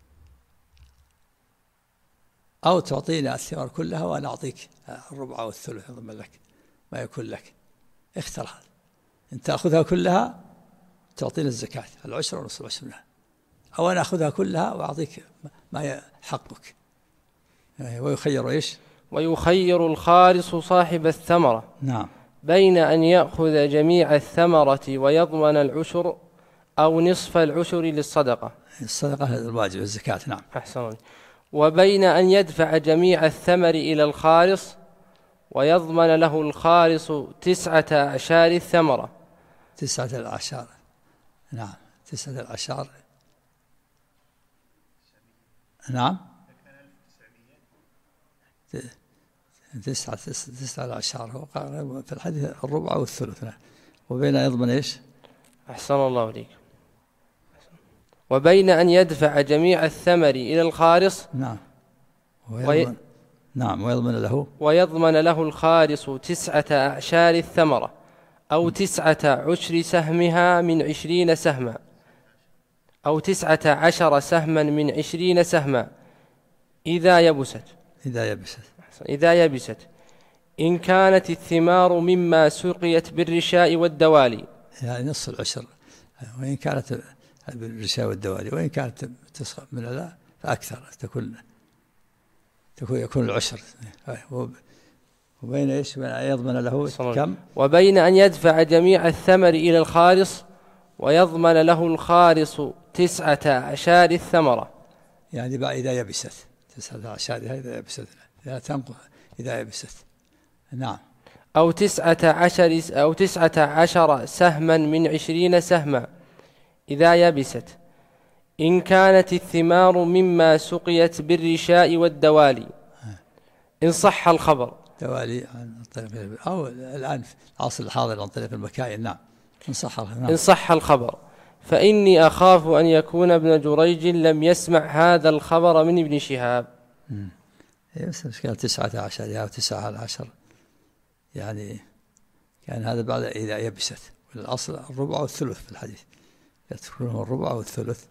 أو تعطينا الثمار كلها وأنا أعطيك الربع أو الثلث يضمن لك ما يكون لك. اختر هذا، إن تأخذها كلها تعطينا الزكاة العشر ونصف العشر منها، أو أنا أخذها كلها وأعطيك ما حقك. ويخير إيش؟ ويخير الخارص صاحب الثمرة. نعم. بين أن يأخذ جميع الثمرة ويضمن العشر أو نصف العشر للصدقة. الصدقة هذا الواجب، الزكاة. نعم. أحسن. وبين أن يدفع جميع الثمر إلى الخارص ويضمن له الخارص 9 أعشار الثمرة. 9 الأعشار. نعم. 9 الأعشار. نعم. 9 الأعشار هو في الحديث الربع والثلث. وبين أن يضمن إيش؟ أحسن الله إليك. وبين أن يدفع جميع الثمر إلى الخارص. نعم. ويضمن له الخارص 9 أعشار الثمرة أو 9 عشر سهمها من 20 سهما، أو 19 سهما من 20 سهما إذا يبست إن كانت الثمار مما سقيت بالرشاء والدوالي. يعني نصف العشر، وإن كانت بالرشاء والدوالي، وإن كانت تسقط من لا فأكثر يكون العشر. وبين إيش؟ بين أن يضمن له كم؟ وبين أن يدفع جميع الثمر إلى الخارص ويضمن له الخارص 9 أعشار الثمرة. يعني بقى إذا يبست 9 أعشار إذا يبست، لا تنقص إذا يبست. نعم. أو 19 سهما من 20 سهما إذا يبست إن كانت الثمار مما سقيت بالرشاء والدوالي. إن صح الخبر. دوالي عن طريق أو الآن في العصر الحاضر عن طريق المكاين. نعم. إن صح الخبر، فإني أخاف أن يكون ابن جريج لم يسمع هذا الخبر من ابن شهاب. بس مشكلة 19 أو 19، يعني كان هذا بعد إذا يبست. والأصل الربع والثلث في الحديث، يذكرونه الربع والثلث.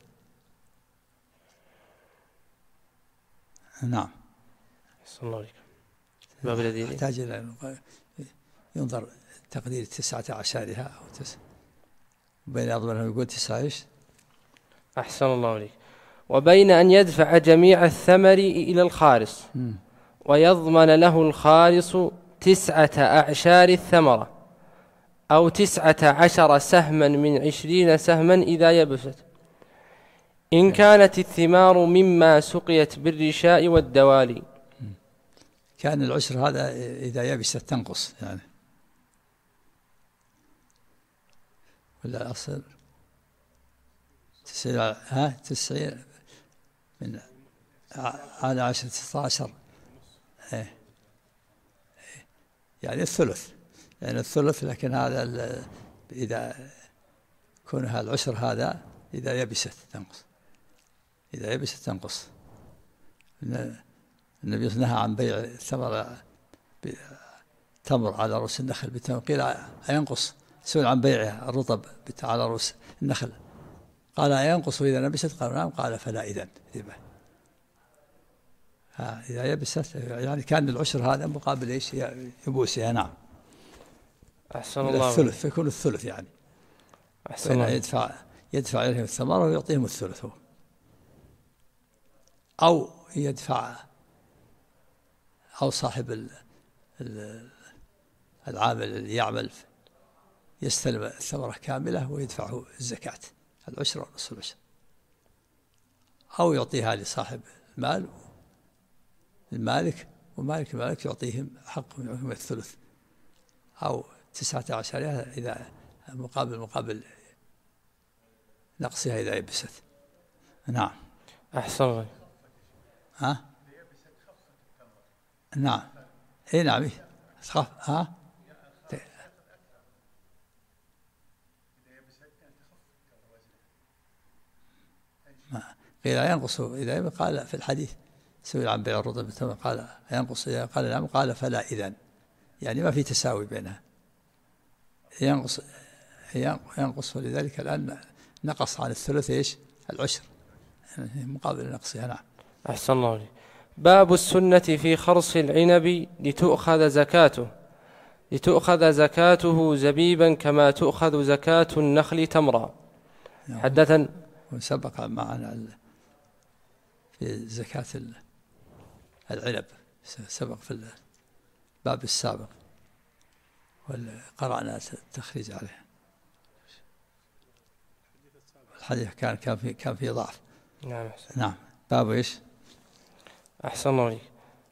نعم. صلى الله عليه باب الذي يحتاج إلى ينظر تقدير 19 أو 9، بين أضمنه يقول 9 إيش؟ أحسن الله عليك. وبين أن يدفع جميع الثمر إلى الخارص ويضمن له الخارص 9 أعشار الثمرة أو 19 سهما من 20 سهما إذا يبست إن كانت الثمار مما سقيت بالرشاء والدوالي. كان العشر هذا إذا يبست تنقص يعني، ولا أصل 90 من على 10 16 يعني الثلث، يعني الثلث. لكن هذا إذا كونها العشر هذا إذا يبست تنقص، إذا يبست تنقص. النبي نهى عن بيع الثمر تمر على رؤوس النخل بالتمر، قيل أينقص؟ سئل عن بيعها الرطب على رؤوس النخل قال أينقص إذا نبست؟ قال نعم. قال فلا إذن إذا يبست، يعني كان العشر هذا مقابل إيش؟ يبوسها. نعم. أحسن الله. الثلث فيكون الثلث يعني. أحسن الله. يدفع إليهم الثمرة ويعطيهم الثلث هو، أو يدفع أو صاحب العامل اللي يعمل يستلم الثمرة كاملة ويدفعه الزكاة العشر ونصف العشر، أو يعطيها لصاحب المال المالك، ومالك المالك يعطيهم حقهم الثلث أو 19 إذا مقابل نقصها إذا يبست. نعم. أحسن. ها؟ نعم. إيه نعم. تخاف. ها؟ قيل ينقص إذا قال في الحديث سئل عن بيع الرطب بالتمر قال ينقص إذا قال نعم قال فلا إذن، يعني ما في تساوي بينها، ينقص ولذلك الآن نقص عن الثلث إيش العشر يعني مقابل نقصها. نعم. أحسن الله عليك. باب السنة في خرص العنب لتؤخذ زكاته زبيبا كما تؤخذ زكاة النخل تمرا. حدثا وسبق معنا في زكاة العنب، سبق في الباب السابق وقرأنا التخريج عليه. الحديث كان في ضعف. نعم. نعم. باب ايش؟ أحسن الله عليك.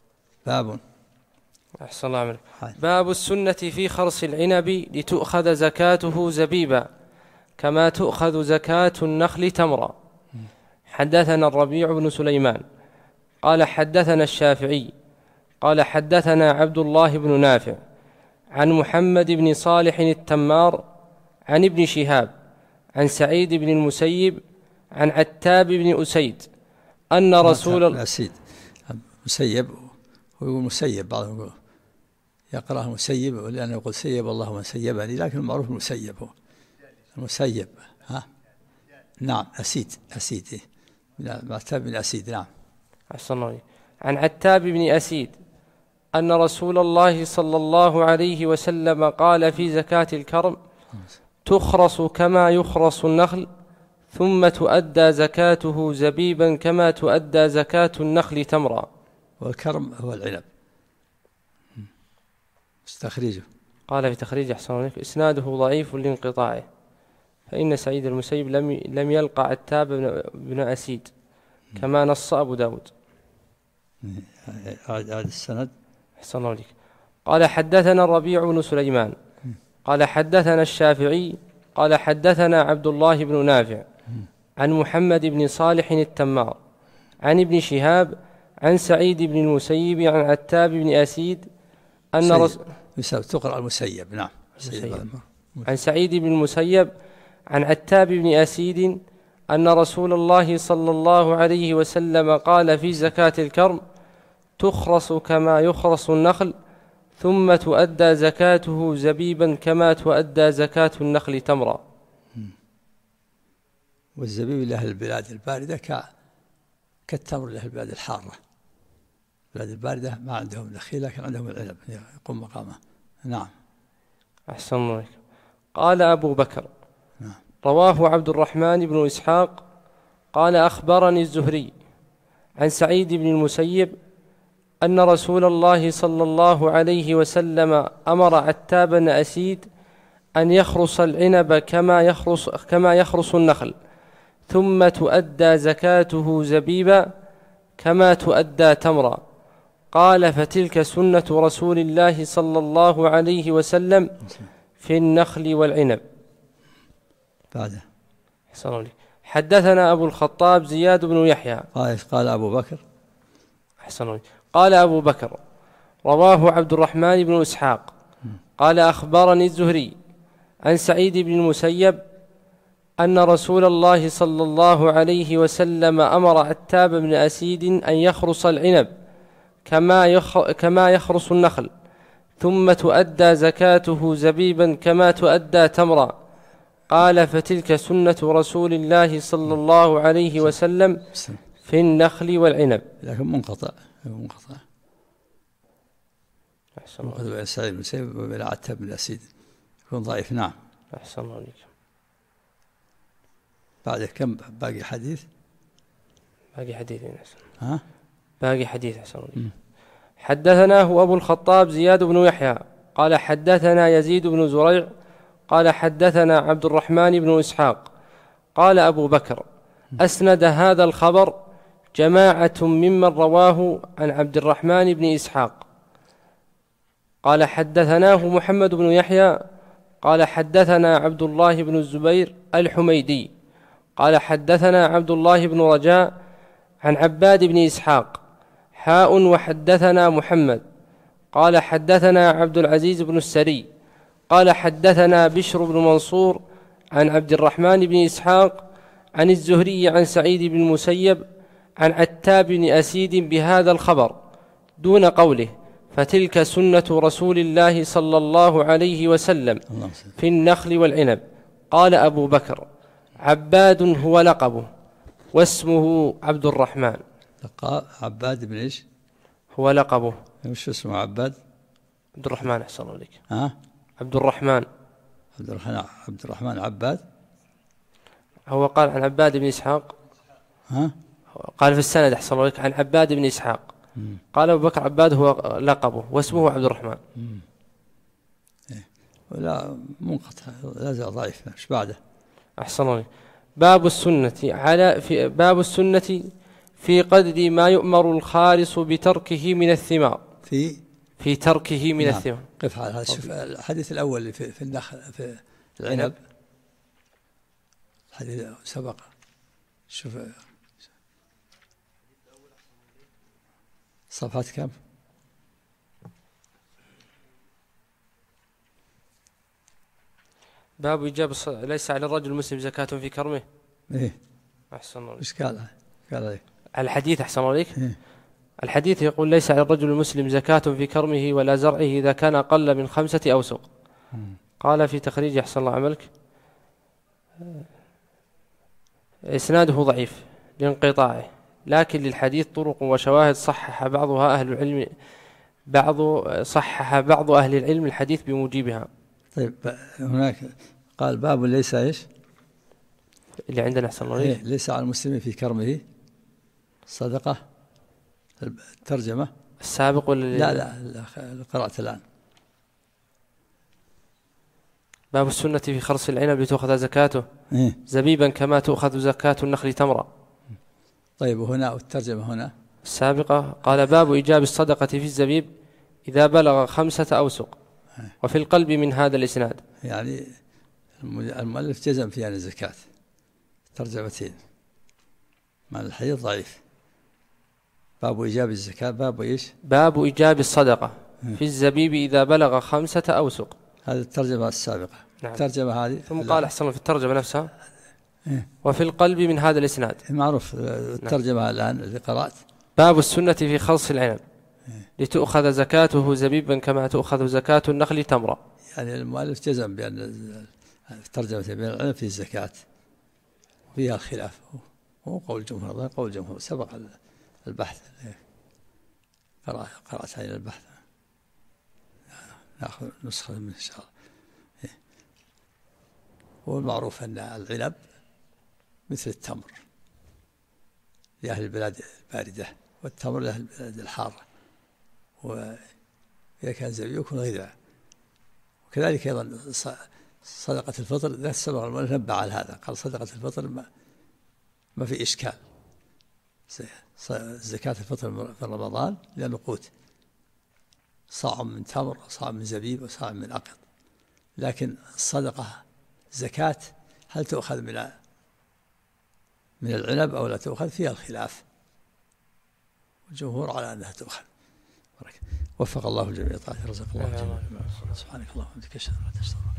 أحسن الله عليك. باب السنة في خرص العنب لتؤخذ زكاته زبيبا كما تؤخذ زكاة النخل تمرا. حدثنا الربيع بن سليمان قال حدثنا الشافعي قال حدثنا عبد الله بن نافع عن محمد بن صالح التمار عن ابن شهاب عن سعيد بن المسيب عن عتاب بن أسيد أن رسول الله مسيب ويقول مسيب، بعضهم يقرأه مسيب لأنه يقول سيب الله من سيبني، لكن المعروف المسيب هو المسيب. ها؟ نعم. أسيد من عتاب بن أسيد. نعم. أحسن الله. عن عتاب بن أسيد أن رسول الله صلى الله عليه وسلم قال في زكاة الكرم تخرص كما يخرص النخل ثم تؤدى زكاته زبيبا كما تؤدى زكاة النخل تمرا. والكرم هو العنب. تخريجه قال في تخريج أحسن الله إسناده ضعيف لانقطاعه، فإن سعيد المسيب لم يلقى عتاب بن أسيد كما نص أبو داود. هذا السند. أحسن الله عليك. قال حدثنا الربيع بن سليمان قال حدثنا الشافعي قال حدثنا عبد الله بن نافع عن محمد بن صالح التمار عن ابن شهاب عن سعيد بن المسيب عن عتاب بن أسيد أن تقرأ المسيب. نعم. عن سعيد بن المسيب عن عتاب بن أسيد أن رسول الله صلى الله عليه وسلم قال في زكاة الكرم تخرص كما يخرص النخل ثم تؤدى زكاته زبيبا كما تؤدى زكاة النخل تمرا. والزبيب لأهل البلاد الباردة كالتمر لأهل البلاد الحارة. البلاد الباردة ما عندهم نخيل لكن عندهم العنب يقوم مقامه. نعم. أحسن الله. قال أبو بكر رواه عبد الرحمن بن إسحاق قال أخبرني الزهري عن سعيد بن المسيب أن رسول الله صلى الله عليه وسلم أمر عتاب بن أسيد أن يخرص العنب كما يخرص النخل ثم تؤدى زكاته زبيبا كما تؤدى تمرا. قال فتلك سنة رسول الله صلى الله عليه وسلم في النخل والعنب. بعده حدثنا أبو الخطاب زياد بن يحيى قال أبو بكر. قال أبو بكر رواه عبد الرحمن بن إسحاق قال أخبرني الزهري عن سعيد بن المسيب أن رسول الله صلى الله عليه وسلم أمر عتاب بن أسيد أن يخرص العنب كما يخرص النخل ثم تؤدى زكاته زبيبا كما تؤدى تمرا. قال فتلك سنة رسول الله صلى الله عليه وسلم في النخل والعنب. لكن منقطع بين سعيد بن المسيب وبين عتاب بن أسيد يكون ضعيف. نعم. أحسن الله عليك. بعد كم باقي حديث؟ باقي حديث. ها؟ باقي حديث. أحسن الله عليك. حدثناه أبو الخطاب زياد بن يحيى قال حدثنا يزيد بن زريع قال حدثنا عبد الرحمن بن إسحاق قال أبو بكر أسند هذا الخبر جماعة ممن رواه عن عبد الرحمن بن إسحاق قال حدثناه محمد بن يحيى قال حدثنا عبد الله بن الزبير الحميدي قال حدثنا عبد الله بن رجاء عن عباد بن إسحاق حاء وحدثنا محمد قال حدثنا عبد العزيز بن السري قال حدثنا بشر بن منصور عن عبد الرحمن بن إسحاق عن الزهري عن سعيد بن المسيب عن عتاب بن أسيد بهذا الخبر دون قوله فتلك سنة رسول الله صلى الله عليه وسلم في النخل والعنب. قال أبو بكر عباد هو لقبه واسمه عبد الرحمن. عباد بن إيش؟ هو لقبه. وش اسمه عباد؟ عبد الرحمن أحسن الله عليك. عبد الرحمن عباد. هو قال عن عباد بن إسحاق. قال في السند أحسن الله عليك عن عباد بن إسحاق. قال أبو بكر عباد هو لقبه واسمه عبد الرحمن. ولا منقطع لا زال ضعيف. ايش بعده؟ أحسن الله عليك. باب السنة في قدر ما يؤمر الخالص بتركه من الثمار. في تركه من الثمار. قف على هذا. شوف الحديث الأول اللي في النخل في العنب. الحديث سبق. شوف صفحات كم؟ باب إجابة ليس على الرجل المسلم زكاة في كرمه. أحسن الله. إيش قال عليك؟ الحديث أحسن الله عليك. الحديث يقول ليس على الرجل المسلم زكاة في كرمه ولا زرعه إذا كان أقل من 5 أوسق. قال في تخريج أحسن الله عملك إسناده ضعيف لانقطاعه لكن للحديث طرق وشواهد صحح بعض أهل العلم الحديث بموجبها. طيب هناك قال باب ليس إيش اللي عندنا أحسن الله عليك. ليس على المسلم في كرمه صدقة. الترجمة السابق ولا لا قرأت الآن. باب السنة في خرص العنب لتأخذ زكاته زبيبا كما تأخذ زكاة النخل تمرا. طيب وهنا والترجمة هنا السابقة قال باب إيجاب الصدقة في الزبيب إذا بلغ 5 أوسق وفي القلب من هذا الإسناد. يعني المؤلف جزم في الزكاة ترجمتين مع الحديث ضعيف. باب إيجاب الزكاة باب إيش؟ باب إيجاب الصدقة في الزبيب إذا بلغ 5 أوسق. هذه الترجمة السابقة. نعم. الترجمة هذه ثم قال أحسن في الترجمة نفسها وفي القلب من هذا الإسناد. معروف الترجمة الآن اللي قرأت باب السنة في خلص العنب لتؤخذ زكاته زبيبا كما تؤخذ زكاة النخل تمرا. يعني المؤلف جزم بأن الترجمة بين العنب في الزكاة وفيها الخلاف. هو قول الجمهور. قول الجمهور سبق البحث. قرأت على البحث. نأخذ نسخة من إن شاء الله. هو المعروف أن العنب مثل التمر لأهل البلاد الباردة والتمر لأهل البلاد الحارة وإذا كان زبيب يكون غذاء. وكذلك أيضا صدقة الفطر ذات سبق المؤلف نبه على هذا قال صدقة الفطر ما في إشكال. زكاة الفطر في رمضان لأنه قوت صاع من تمر وصاع من زبيب وصاع من عقد. لكن الصدقة زكاة هل تؤخذ من العنب أو لا تؤخذ فيها الخلاف والجمهور على أنها تؤخذ. وفق الله الجميع. رزق الله الجميع. سبحانك اللهم وبحمدك أشهد أن لا إله إلا أنت.